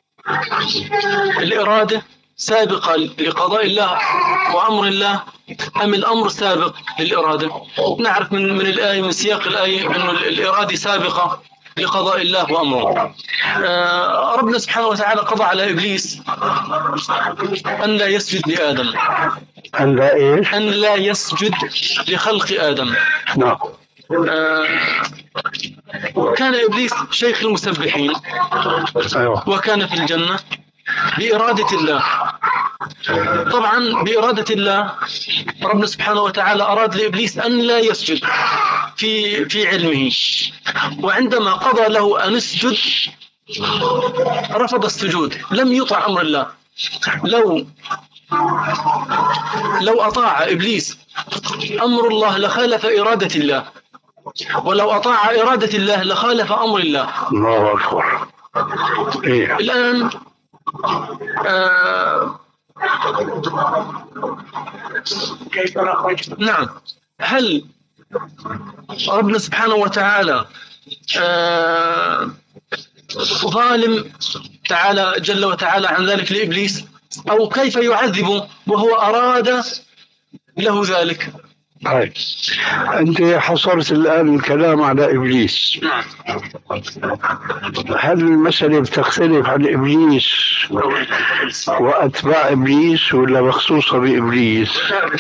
الإرادة سابقة لقضاء الله وأمر الله أم الأمر سابق للإرادة؟ نعرف من من الآية من سياق الآية أن الإرادة سابقة لقضاء الله وأمره. آه ربنا سبحانه وتعالى قضى على إبليس أن لا يسجد لآدم. أن لا إيش؟ أن لا يسجد لخلق آدم. نعم. آه كان إبليس شيخ المسبحين وكان في الجنة بإرادة الله. طبعا بإرادة الله ربنا سبحانه وتعالى أراد لإبليس أن لا يسجد في في علمه، وعندما قضى له أن يسجد رفض السجود، لم يطع أمر الله. لو لو أطاع إبليس أمر الله لخالف إرادة الله، ولو أطاع إرادة الله لخالف أمر الله. الله أكبر. إيه؟ الآن آه كيف نخرج؟ نعم، هل ربنا سبحانه وتعالى آه ظالم تعالى جل وتعالى عن ذلك لإبليس، أو كيف يعذبه وهو أراد له ذلك؟ طيب، أنت حصرت الآن الكلام على إبليس. نعم. هل المسألة بتختلف عن إبليس وأتباع إبليس ولا مخصوصة بإبليس؟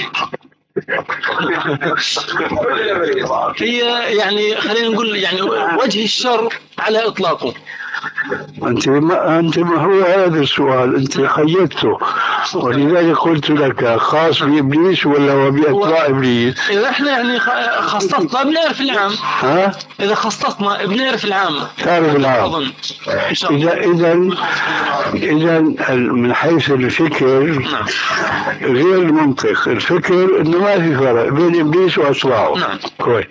هي يعني خلينا نقول يعني وجه الشر على إطلاقه. أنت ما أنت ما هو هذا السؤال، أنت قيدته، ولذلك قلت لك خاص بإبليس ولا هو بأتباع إبليس؟ إذا إحنا يعني خصصنا بنعرف العام. ها؟ إذا خصصنا بنعرف العام. تعرف العام. أظن. إذا إذا إذا من حيث الفكر نعم. غير المنطق، الفكر إنه ما في فرق بين إبليس وأتباعه. نعم. كويس.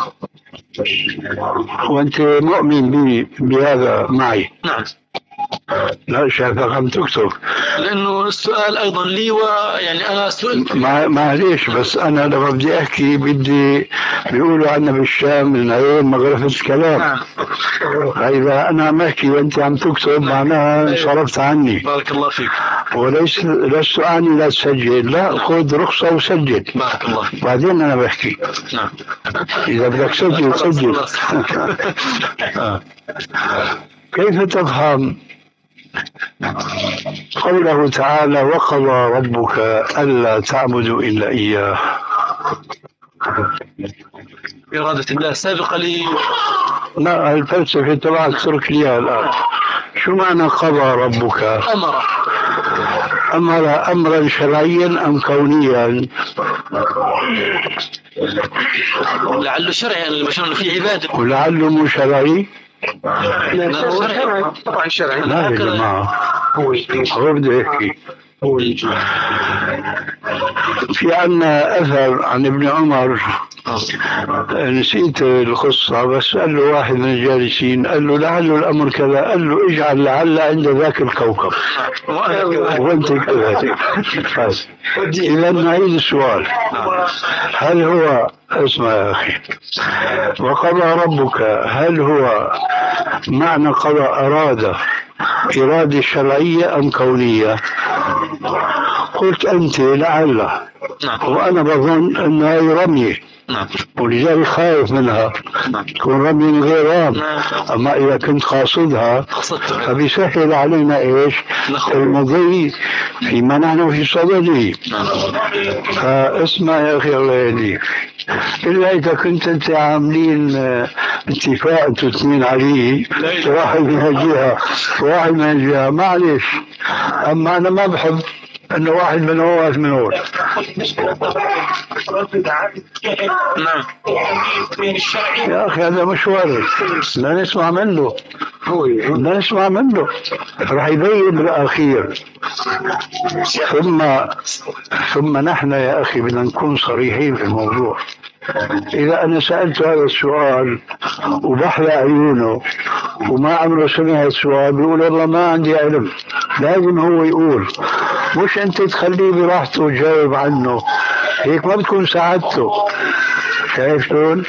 وأنت مؤمن بي بهذا معي؟ نعم. لا شايفك عم تكتب. لأنه السؤال أيضا لي، ويعني أنا سئلت. ما معليش، بس أنا لما بدي أحكي بدي بيقولوا عنا بالشام العين مغرفة الكلام. نعم. فإذا أنا عم أحكي وأنت عم تكتب معناها انصرفت عني. بارك الله فيك. وليس لست أعني لا تسجل، لا خذ رخصة وسجل. بارك الله فيك. بعدين أنا بحكي. نعم. إذا بدك تسجل سجل. كيف تفهم قوله تعالى وقضى ربك ألا تعبدوا إلا إياه؟ إرادة الله سابقة لي. لا، الفلسفة تبعك ترك لي الآن. شو معنى قضى ربك؟ أمر. أمر أمرا شرعيا أم كونيا؟ لعله شرعي، البشر في عبادة. ولعله مو شرعي؟ لا هو شرعي. طبعا شرعي. لا يا جماعة، هو بده يحكي. في عنا أثر عن ابن عمر، نسيت القصة، بس قال له واحد من الجالسين قال له لعله الأمر كذا، قال له اجعل لعل عند ذاك الكوكب وانت كذلك. إذا نعيد السؤال، هل هو اسمع يا أخي وقضى ربك، هل هو معنى قضى أراد إرادة شرعية أم كونية؟ قلت أنت لعل، وأنا بظن أنها رمية، ولذلك خايف منها تكون رمية غير رام. أما إذا كنت قاصدها فبيسهل علينا إيش المضي فيما نحن في صدده. فاسمع يا أخي الله يهديك، إلا إذا كنت أنت عاملين اتفاق أنتوا اثنين عليه، واحد من الجهة واحد من الجهة، معلش. أما أنا ما بحب أنه واحد من هو واحد من هو. نعم. يا أخي هذا مش وارد، لا نسمع منه، لا نسمع منه، راح يبين بالأخير. ثم ثم نحن يا أخي بدنا نكون صريحين في الموضوع. إذا أنا سألت هذا السؤال وبحلى عيونه وما عمره سمع السؤال بيقول والله ما عندي علم، لازم هو يقول، مش أنت تخليه براحته وتجاوب عنه، هيك ما بتكون ساعدته. شايف شلون؟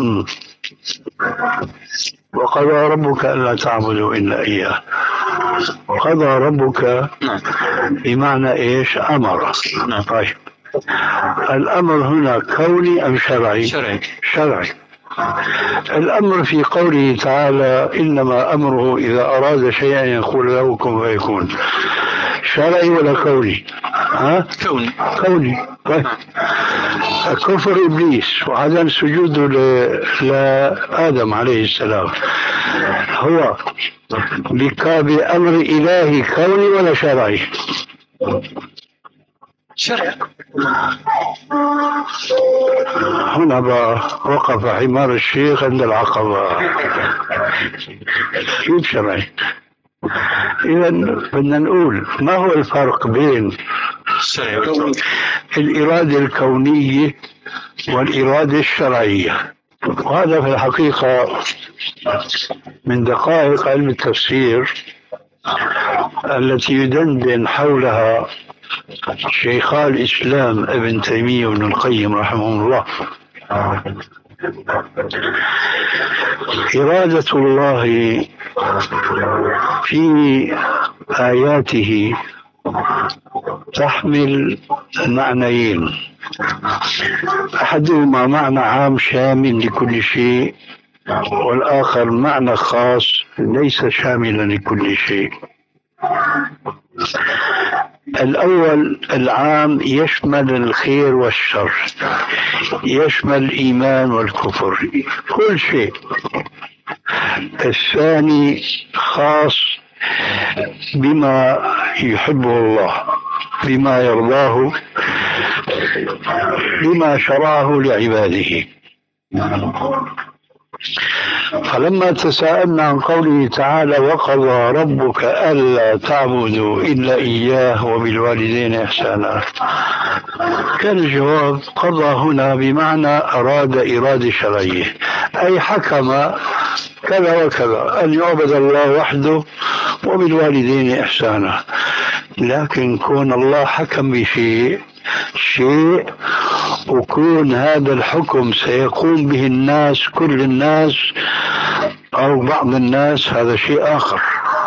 وقضى ربك ألا تعبدوا إلا إياه. قضى ربك بمعنى إيش؟ أمر. طيب، الأمر هنا كوني أم شرعي؟ شرعي. شرعي. الأمر في قوله تعالى إنما أمره إذا أراد شيئا يقول له كن فيكون، شرعي ولا كوني؟ ها؟ كوني. كوني. طيب. كفر إبليس وعدم سجوده لآدم عليه السلام هو بأمر إلهي كوني ولا شرعي؟ شرعي. هنا بقى وقف حمار الشيخ عند العقبة. كيف شرعي؟ إذا بدنا نقول ما هو الفرق بين الإرادة الكونية والإرادة الشرعية. وهذا في الحقيقة من دقائق علم التفسير التي يدندن حولها شيخا الإسلام ابن تيمية وابن القيم رحمه الله. إرادة الله في آياته تحمل معنيين، أحدهما معنى عام شامل لكل شيء، والآخر معنى خاص ليس شاملا لكل شيء. الأول العام يشمل الخير والشر، يشمل الإيمان والكفر، كل شيء. الثاني خاص بما يحبه الله، بما يرضاه، بما شرعه لعباده. فلما تساءلنا عن قوله تعالى وقضى ربك ألا تعبدوا إلا إياه وبالوالدين إحسانا، كان الجواب قضى هنا بمعنى أراد إرادة شرعية، أي حكم كذا وكذا أن يعبد الله وحده وبالوالدين إحسانا. لكن كون الله حكم بشيء شيء وكون هذا الحكم سيقوم به الناس، كل الناس أو بعض الناس، هذا شيء آخر.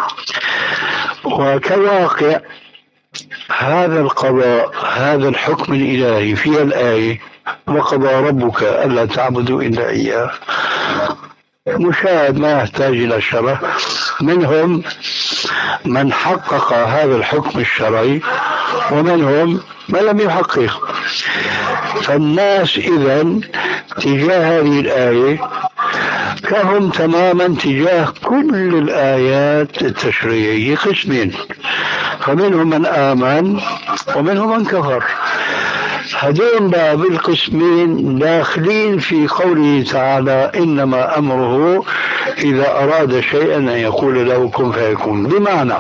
وكواقع هذا القضاء، هذا الحكم الإلهي في الآية وقضى ربك ألا تعبدوا إلا إياه، مشاهد ما يحتاج إلى شرح. منهم من حقق هذا الحكم الشرعي ومنهم من لم يحقق. فالناس إذن تجاه هذه الآية كهم تماما تجاه كل الآيات التشريعية قسمين، فمنهم من آمن ومنهم من كفر. هذين بالقسمين داخلين في قوله تعالى إنما أمره إذا أراد شيئا أن يقول له كن فيكون، بمعنى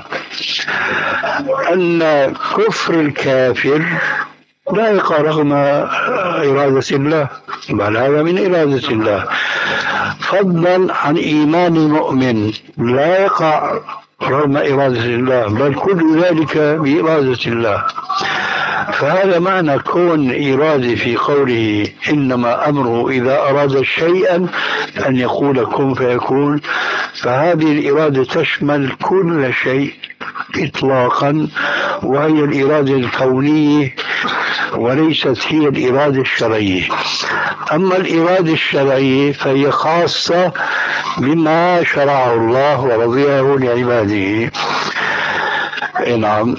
أن كفر الكافر لا يقع رغم إرادة الله، بل هذا من إرادة الله، فضلا عن إيمان المؤمن لا يقع رغم إرادة الله، بل كل ذلك بإرادة الله. فهذا معنى كون إرادة في قوله إنما أمره إذا أراد شيئا أن يقول كن فيكون. فهذه الإرادة تشمل كل شيء إطلاقا، وهي الإرادة الكونية وليست هي الإرادة الشرعية. أما الإرادة الشرعية فهي خاصة بما شرعه الله ورضيه لعباده. نعم.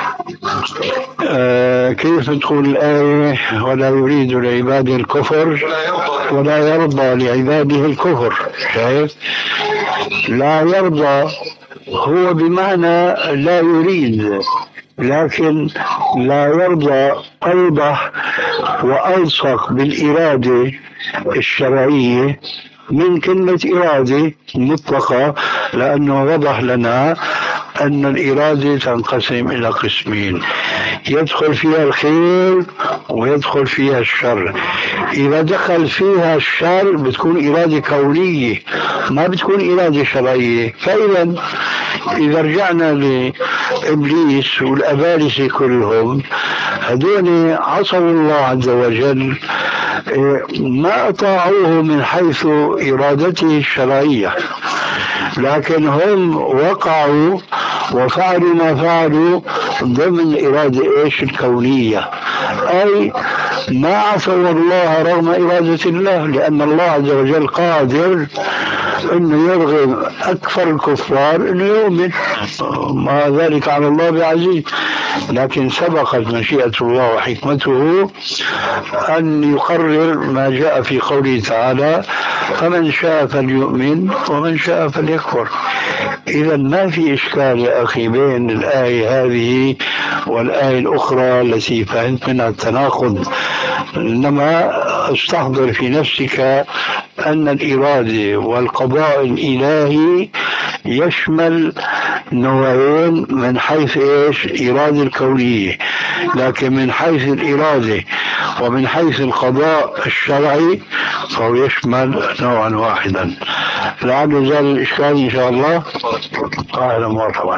آه كيف تقول الآية ولا يريد لعباده الكفر ولا يرضى لعباده الكفر؟ شايف؟ لا يرضى هو بمعنى لا يريد، لكن لا يرضى أوضح وألصق بالإرادة الشرعية من كلمة إرادة مطلقة، لأنه وضح لنا أن الإرادة تنقسم إلى قسمين، يدخل فيها الخير ويدخل فيها الشر. إذا دخل فيها الشر بتكون إرادة كونية، ما بتكون إرادة شرعية. فإذا إذا رجعنا لإبليس والأبالسة كلهم، هذول عصوا الله عز وجل، ما أطاعوه من حيث إرادته الشرعية، لكن هم وقعوا وفعلوا ما فعلوا ضمن إرادة إيش الكونية، أي ما عصوا الله رغم إرادة الله، لأن الله عز وجل قادر أنه يرغم أكثر الكفار أنه يؤمن، ما ذلك على الله بعزيز. لكن سبقت مشيئة الله وحكمته أن يقرر ما جاء في قوله تعالى فمن شاء فليؤمن ومن شاء فليكفر. إذا ما في إشكال يا أخي بين الآية هذه والآية الأخرى التي فهمت منها التناقض، إنما استحضر في نفسك أن الإرادة والقضاء الإلهي يشمل نوعين من حيث إيش؟ إرادة الكونية، لكن من حيث الإرادة ومن حيث القضاء الشرعي فهو يشمل نوعا واحدا. لعل زال الإشكال إن شاء الله. أهلا ومرحبا.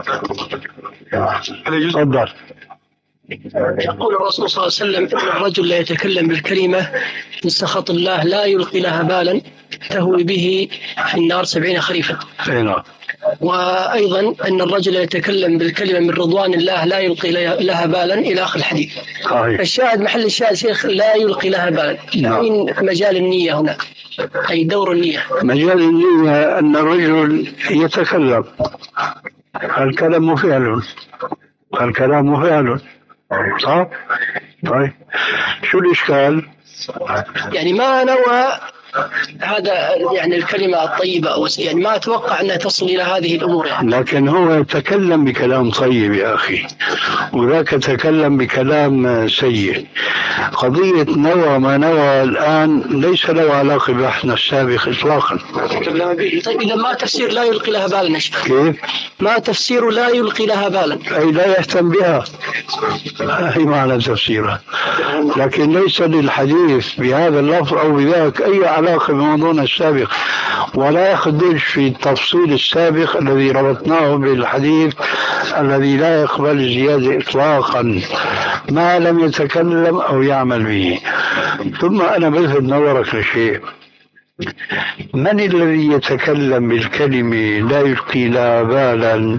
تفضل. يقول الرسول صلى الله عليه وسلم: إن الرجل لا يتكلم بالكلمة من سخط الله لا يلقي لها بالا تهوي به في النار سبعين خريفا. نعم. وأيضا أن الرجل يتكلم بالكلمة من رضوان الله لا يلقي لها بالا إلى آخر الحديث. صحيح. الشاهد محل الشاهد شيخ لا يلقي لها بالا. نعم. أين مجال النية هنا؟ أي دور النية؟ مجال النية أن الرجل يتكلم، الكلام فعل، الكلام فعل. صح؟ طيب شو الإشكال؟ يعني ما نوى هذا يعني الكلمة الطيبة أو يعني ما أتوقع أنها تصل إلى هذه الأمور يعني. لكن هو يتكلم بكلام طيب يا أخي، وذاك تكلم بكلام سيء. قضية نوى ما نوى الآن ليس له علاقة بحثنا السابق إطلاقا. طيب إذا ما تفسير لا يلقي لها بالا؟ كيف؟ ما تفسير لا يلقي لها بالا؟ أي لا يهتم بها، أي معنى تفسيرها. لكن ليس للحديث بهذا اللفظ أو بذاك أي علاقة بموضوعنا السابق، ولا يخدش في التفصيل السابق الذي ربطناه بالحديث الذي لا يقبل الزيادة إطلاقا ما لم يتكلم أو يعمل به. ثم أنا بلفت نظرك لشيء: من الذي يتكلم بالكلمة لا يلقي لها بالا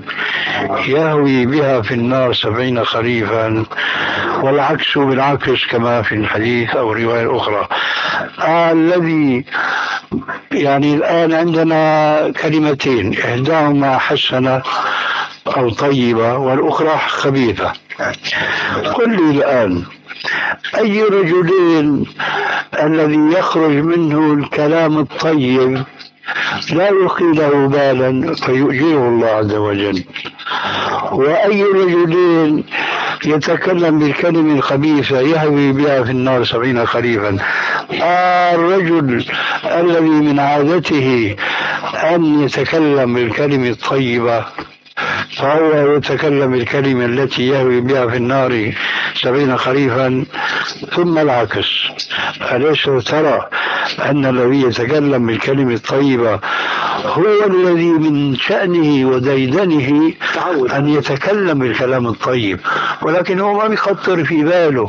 يهوي بها في النار سبعين خريفا، والعكس بالعكس كما في الحديث أو رواية أخرى؟ آه الذي يعني الآن عندنا كلمتين، إحداهما حسنة أو طيبة والأخرى خبيثة. قل لي الآن أي رجلين الذي يخرج منه الكلام الطيب لا يلقي له بالا فيؤجره الله عز وجل، وأي رجلين يتكلم بالكلمة الخبيثة يهوي بها في النار سبعين خريفا؟ آه الرجل الذي من عادته أن يتكلم بالكلمة الطيبة فهو يتكلم الكلمة التي يهوي بها في النار سبعين خريفا. ثم العكس، أليس ترى أن الذي يتكلم بالكلمة الطيبة هو الذي من شأنه وديدنه أن يتكلم بالكلام الطيب، ولكن هو ما بيخطر في باله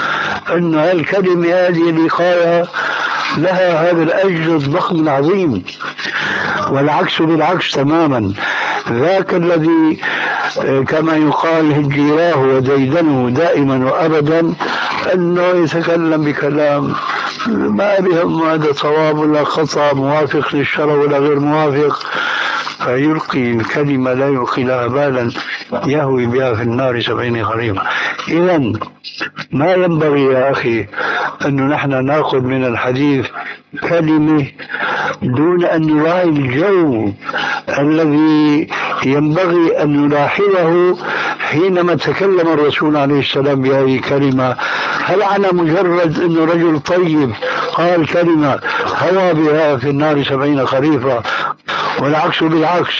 أن الكلمة هذه الوقاية لها هذا الأجر الضخم العظيم. والعكس بالعكس تماما، ذاك الذي كما يقال هجيراه وديدنه دائما وأبدا أنه يتكلم بكلام ما بهم هذا صواب ولا خطأ، موافق للشرع ولا غير موافق، فيلقي الكلمة لا يلقي لها بالا يهوي بها في النار سبعين خريفا. إذن ما ينبغي يا أخي أن نحن نأخذ من الحديث كلمة دون أن نراعي الجو الذي ينبغي أن نلاحظه حينما تكلم الرسول عليه السلام بهذه الكلمة. هل على مجرد أن رجل طيب قال كلمة هوى بها في النار سبعين خريفا، والعكس بالعكس،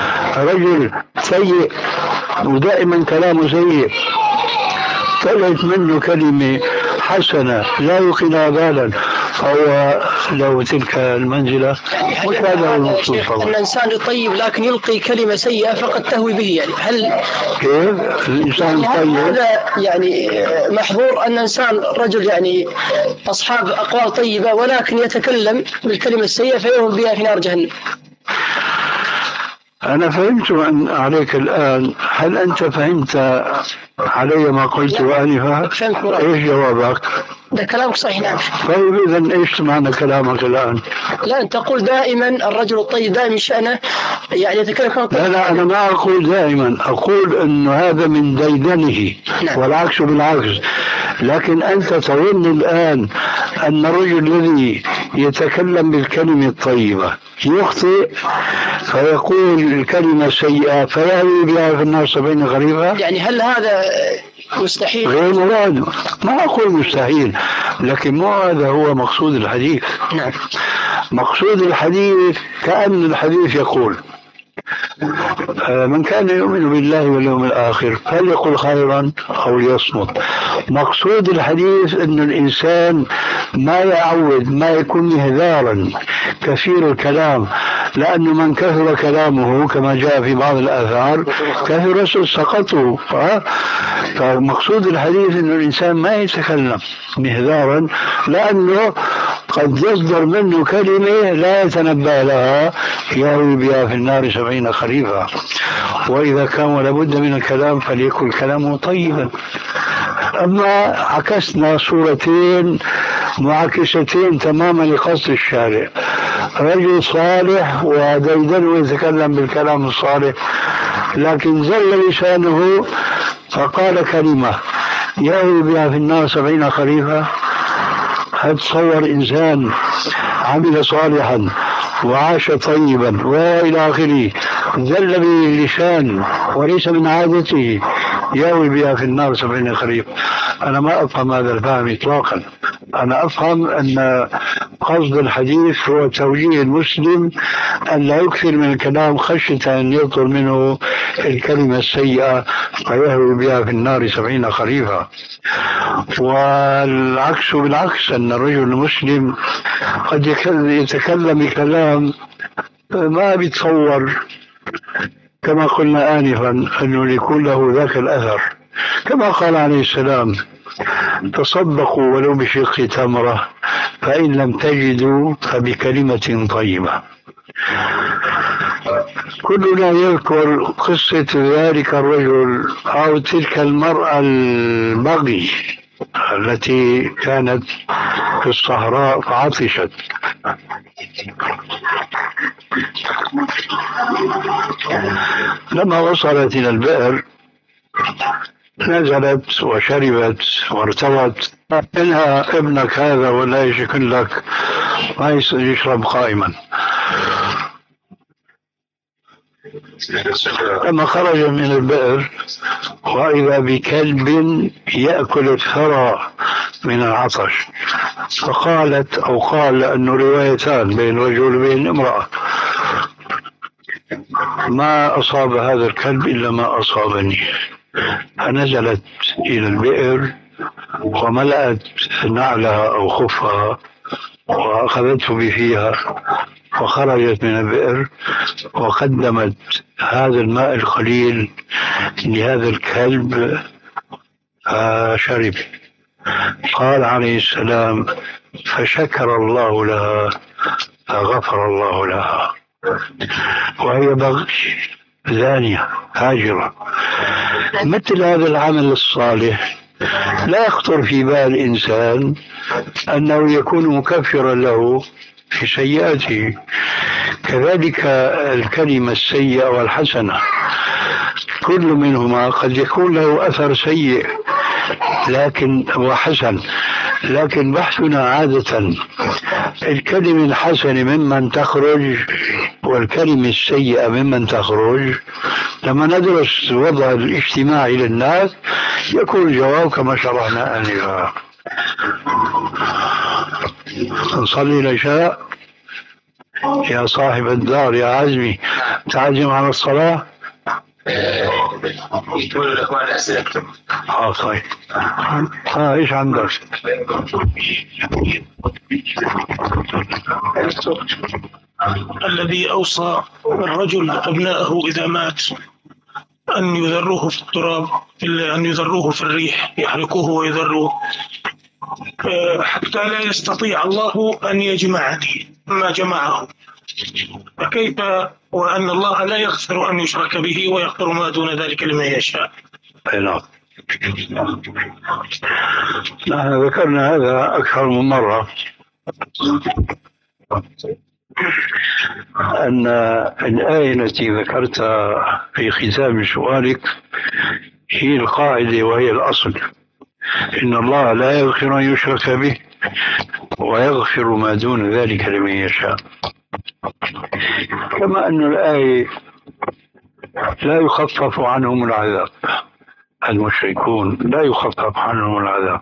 رجل سيء ودائما كلامه سيء طلعت منه كلمة حسنة لا يلقي لها بالا فهو له تلك المنزلة؟ مش هذا هو المقصود. أن الإنسان طيب لكن يلقي كلمة سيئة فقد تهوي به، يعني هل كيف الإنسان طيب؟ هذا يعني محظور أن إنسان رجل يعني أصحاب أقوال طيبة ولكن يتكلم بالكلمة السيئة فيهوي بها في نار جهنم؟ أنا فهمت عن عليك الآن، هل أنت فهمت علي ما قلت آنفا؟ إيش جوابك؟ ده كلامك صحيح. نعم. طيب إذن إيش معنى كلامك الآن؟ لا أنت تقول دائما الرجل الطيب دائما شأنه يعني يتكلم كلام طيب. لا لا أنا ما أقول دائما، أقول أنه هذا من ديدنه. نعم. والعكس بالعكس. لكن أنت تظن الآن أن الرجل الذي يتكلم بالكلمة الطيبة يخطئ فيقول الكلمة السيئة فيهوي بها في النار سبعين خريفا؟ يعني هل هذا مستحيل؟ غير مراد. ما أقول مستحيل، لكن مو هذا هو مقصود الحديث. نعم. مقصود الحديث كأن الحديث يقول من كان يؤمن بالله واليوم الآخر فليقل خيرا أو ليصمت. مقصود الحديث أن الإنسان ما يعود، ما يكون مهذارا كثير الكلام، لأنه من كثر كلامه كما جاء في بعض الآثار كثر سقطه. فمقصود الحديث أن الإنسان ما يتكلم مهذارا، لأنه قد يصدر منه كلمة لا يتنبه لها يهوي بها في النار سبعين خريفا. وإذا كان لابد من الكلام فليكن كلامه طيبا. أما عكسنا صورتين معاكستين تماما لقصد الشارع، رجل صالح وديدن ويتكلم بالكلام الصالح، لكن زل لسانه فقال كلمة يهوي بها في النار سبعين خريفا. هتصور إنسان عمل صالحا وعاش طيبا وإلى آخره، زل باللسان وليس من عادته يهوي بها في النار سبعين خريف. أنا ما أفهم هذا الفهم إطلاقا. أنا أفهم أن قصد الحديث هو توجيه المسلم أن لا يكثر من الكلام خشية أن يصدر منه الكلمة السيئة فيهوي بها في النار سبعين خريفا. والعكس بالعكس، أن الرجل المسلم قد يتكلم بكلام ما بيتصور كما قلنا آنفا أنه يكون له ذاك الأثر، كما قال عليه السلام تصدقوا ولو بشق تمرة فإن لم تجدوا فبكلمة طيبة. كلنا يذكر قصة ذلك الرجل أو تلك المرأة البغي التي كانت في الصحراء فعطشت، لما وصلت إلى البئر نزلت وشربت وارتوت. إنها ابنك هذا ولا يشكل لك ما يشرب قائما. لما خرج من البئر وإذا بكلب يأكل الثرى من العطش، فقالت أو قال أنه روايتان بين رجل وبين امرأة: ما أصاب هذا الكلب إلا ما أصابني. فنزلت إلى البئر وملأت نعلها أو خفها وأخذته بفيها وخرجت من البئر وقدمت هذا الماء القليل لهذا الكلب فشرب. قال عليه السلام: فشكر الله لها فغفر الله لها. وهي بغي زانية هاجرة. مثل هذا العمل الصالح لا يخطر في بال الإنسان أنه يكون مكفرا له في سيئاته. كذلك الكلمة السيئة والحسنة كل منهما قد يكون له أثر سيء لكن وحسن، لكن بحثنا عادة الكلمة الحسنة ممن تخرج والكلمة السيئة ممن تخرج. لما ندرس وضع الاجتماعي للناس يكون الجواب كما شرحنا آنفا. نصلي العشاء يا صاحب الدار يا عزمي، تعزم على الصلاة. يقول الأخوان أسئلة. اه طيب. اه ايش عندك؟ الذي أوصى الرجل أبنائه إذا مات أن يذروه في التراب، أن يذروه في الريح، يحرقوه ويذروه حتى لا يستطيع الله أن يجمعني ما جمعه. فكيف وأن الله لا يغفر أن يشرك به ويغفر ما دون ذلك لمن يشاء؟ نعم، نحن ذكرنا هذا أكثر من مرة، أن الآية التي ذكرتها في ختام سؤالك هي القاعدة وهي الأصل: إن الله لا يغفر أن يشرك به ويغفر ما دون ذلك لمن يشاء. كما أن الآية لا يخفف عنهم العذاب، المشركون لا يخفف عنهم العذاب،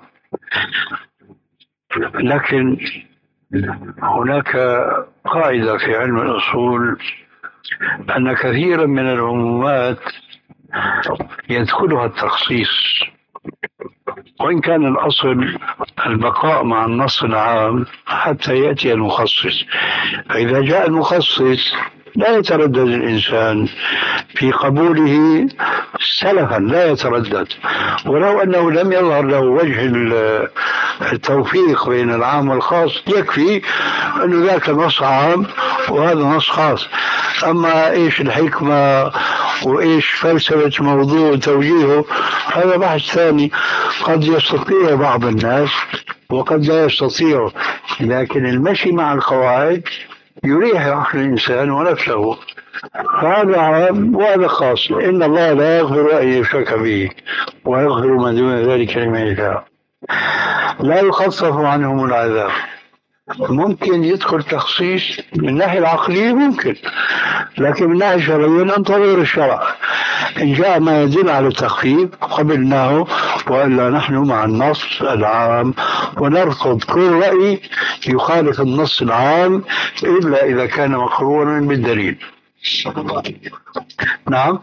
لكن هناك قاعدة في علم الأصول أن كثيرا من العمومات يدخلها التخصيص، وإن كان الأصل البقاء مع النص العام حتى يأتي المخصص. فإذا جاء المخصص لا يتردد الإنسان في قبوله سلفا، لا يتردد، ولو أنه لم يظهر له وجه التوفيق بين العام والخاص يكفي أنه ذاك نص عام وهذا نص خاص. أما إيش الحكمة وإيش فلسفة موضوع وتوجيهه هذا بحث ثاني، قد يستطيع بعض الناس وقد لا يستطيع، لكن المشي مع القواعد يريح عقل الإنسان ونفسه. فهذا عام وهذا خاص. إن الله لا يغفر أن يشرك به ويغفر ما دون ذلك لمن يشاء. لا يخفف عنهم العذاب. ممكن يدخل تخصيص من الناحية العقلية ممكن، لكن من الناحية الشرعية ننتظر الشرع. إن جاء ما يدل على التخفيف قبلناه، وإلا نحن مع النص العام ونرفض كل رأي يخالف النص العام إلا إذا كان مقرونا بالدليل. نعم.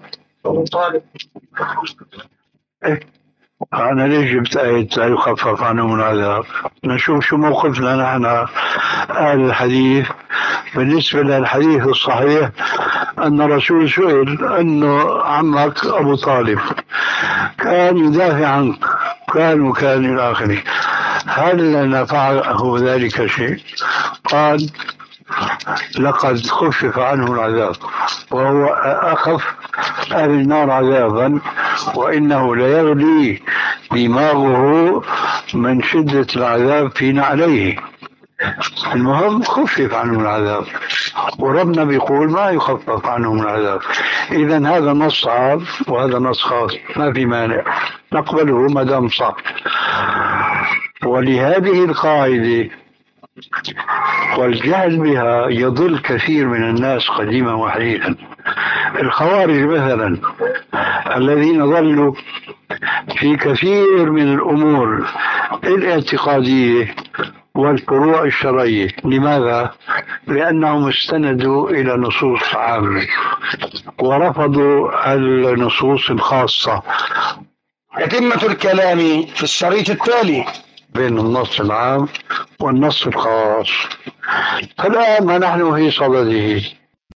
إيه؟ أنا ليش جبت آية لا يخفف عنهم العذاب؟ نشوف شو موقفنا نحن أهل الحديث بالنسبة للحديث الصحيح أن الرسول سئل أنه عمك أبو طالب كان يدافع عنك كان وكان إلى آخره، هل نفعه ذلك شيء؟ قال لقد خفف عنه العذاب، وهو أخف أهل النار عذابا، وإنه ليغلي دماغه من شدة العذاب في نعليه. المهم خفف عنهم العذاب، وربنا بيقول ما يخفف عنهم العذاب. إذا هذا نص عام وهذا نص خاص، ما في مانع نقبله ما دام صح. ولهذه القاعدة والجهل بها يضل كثير من الناس قديما وحديثا. الخوارج مثلا الذين ظلوا في كثير من الأمور الاعتقادية والفروع الشرعية. لماذا؟ لأنهم استندوا إلى نصوص عامة ورفضوا النصوص الخاصة. يتمة الكلام في الشريط التالي بين النص العام والنص الخاص. فالآن ما نحن في صدده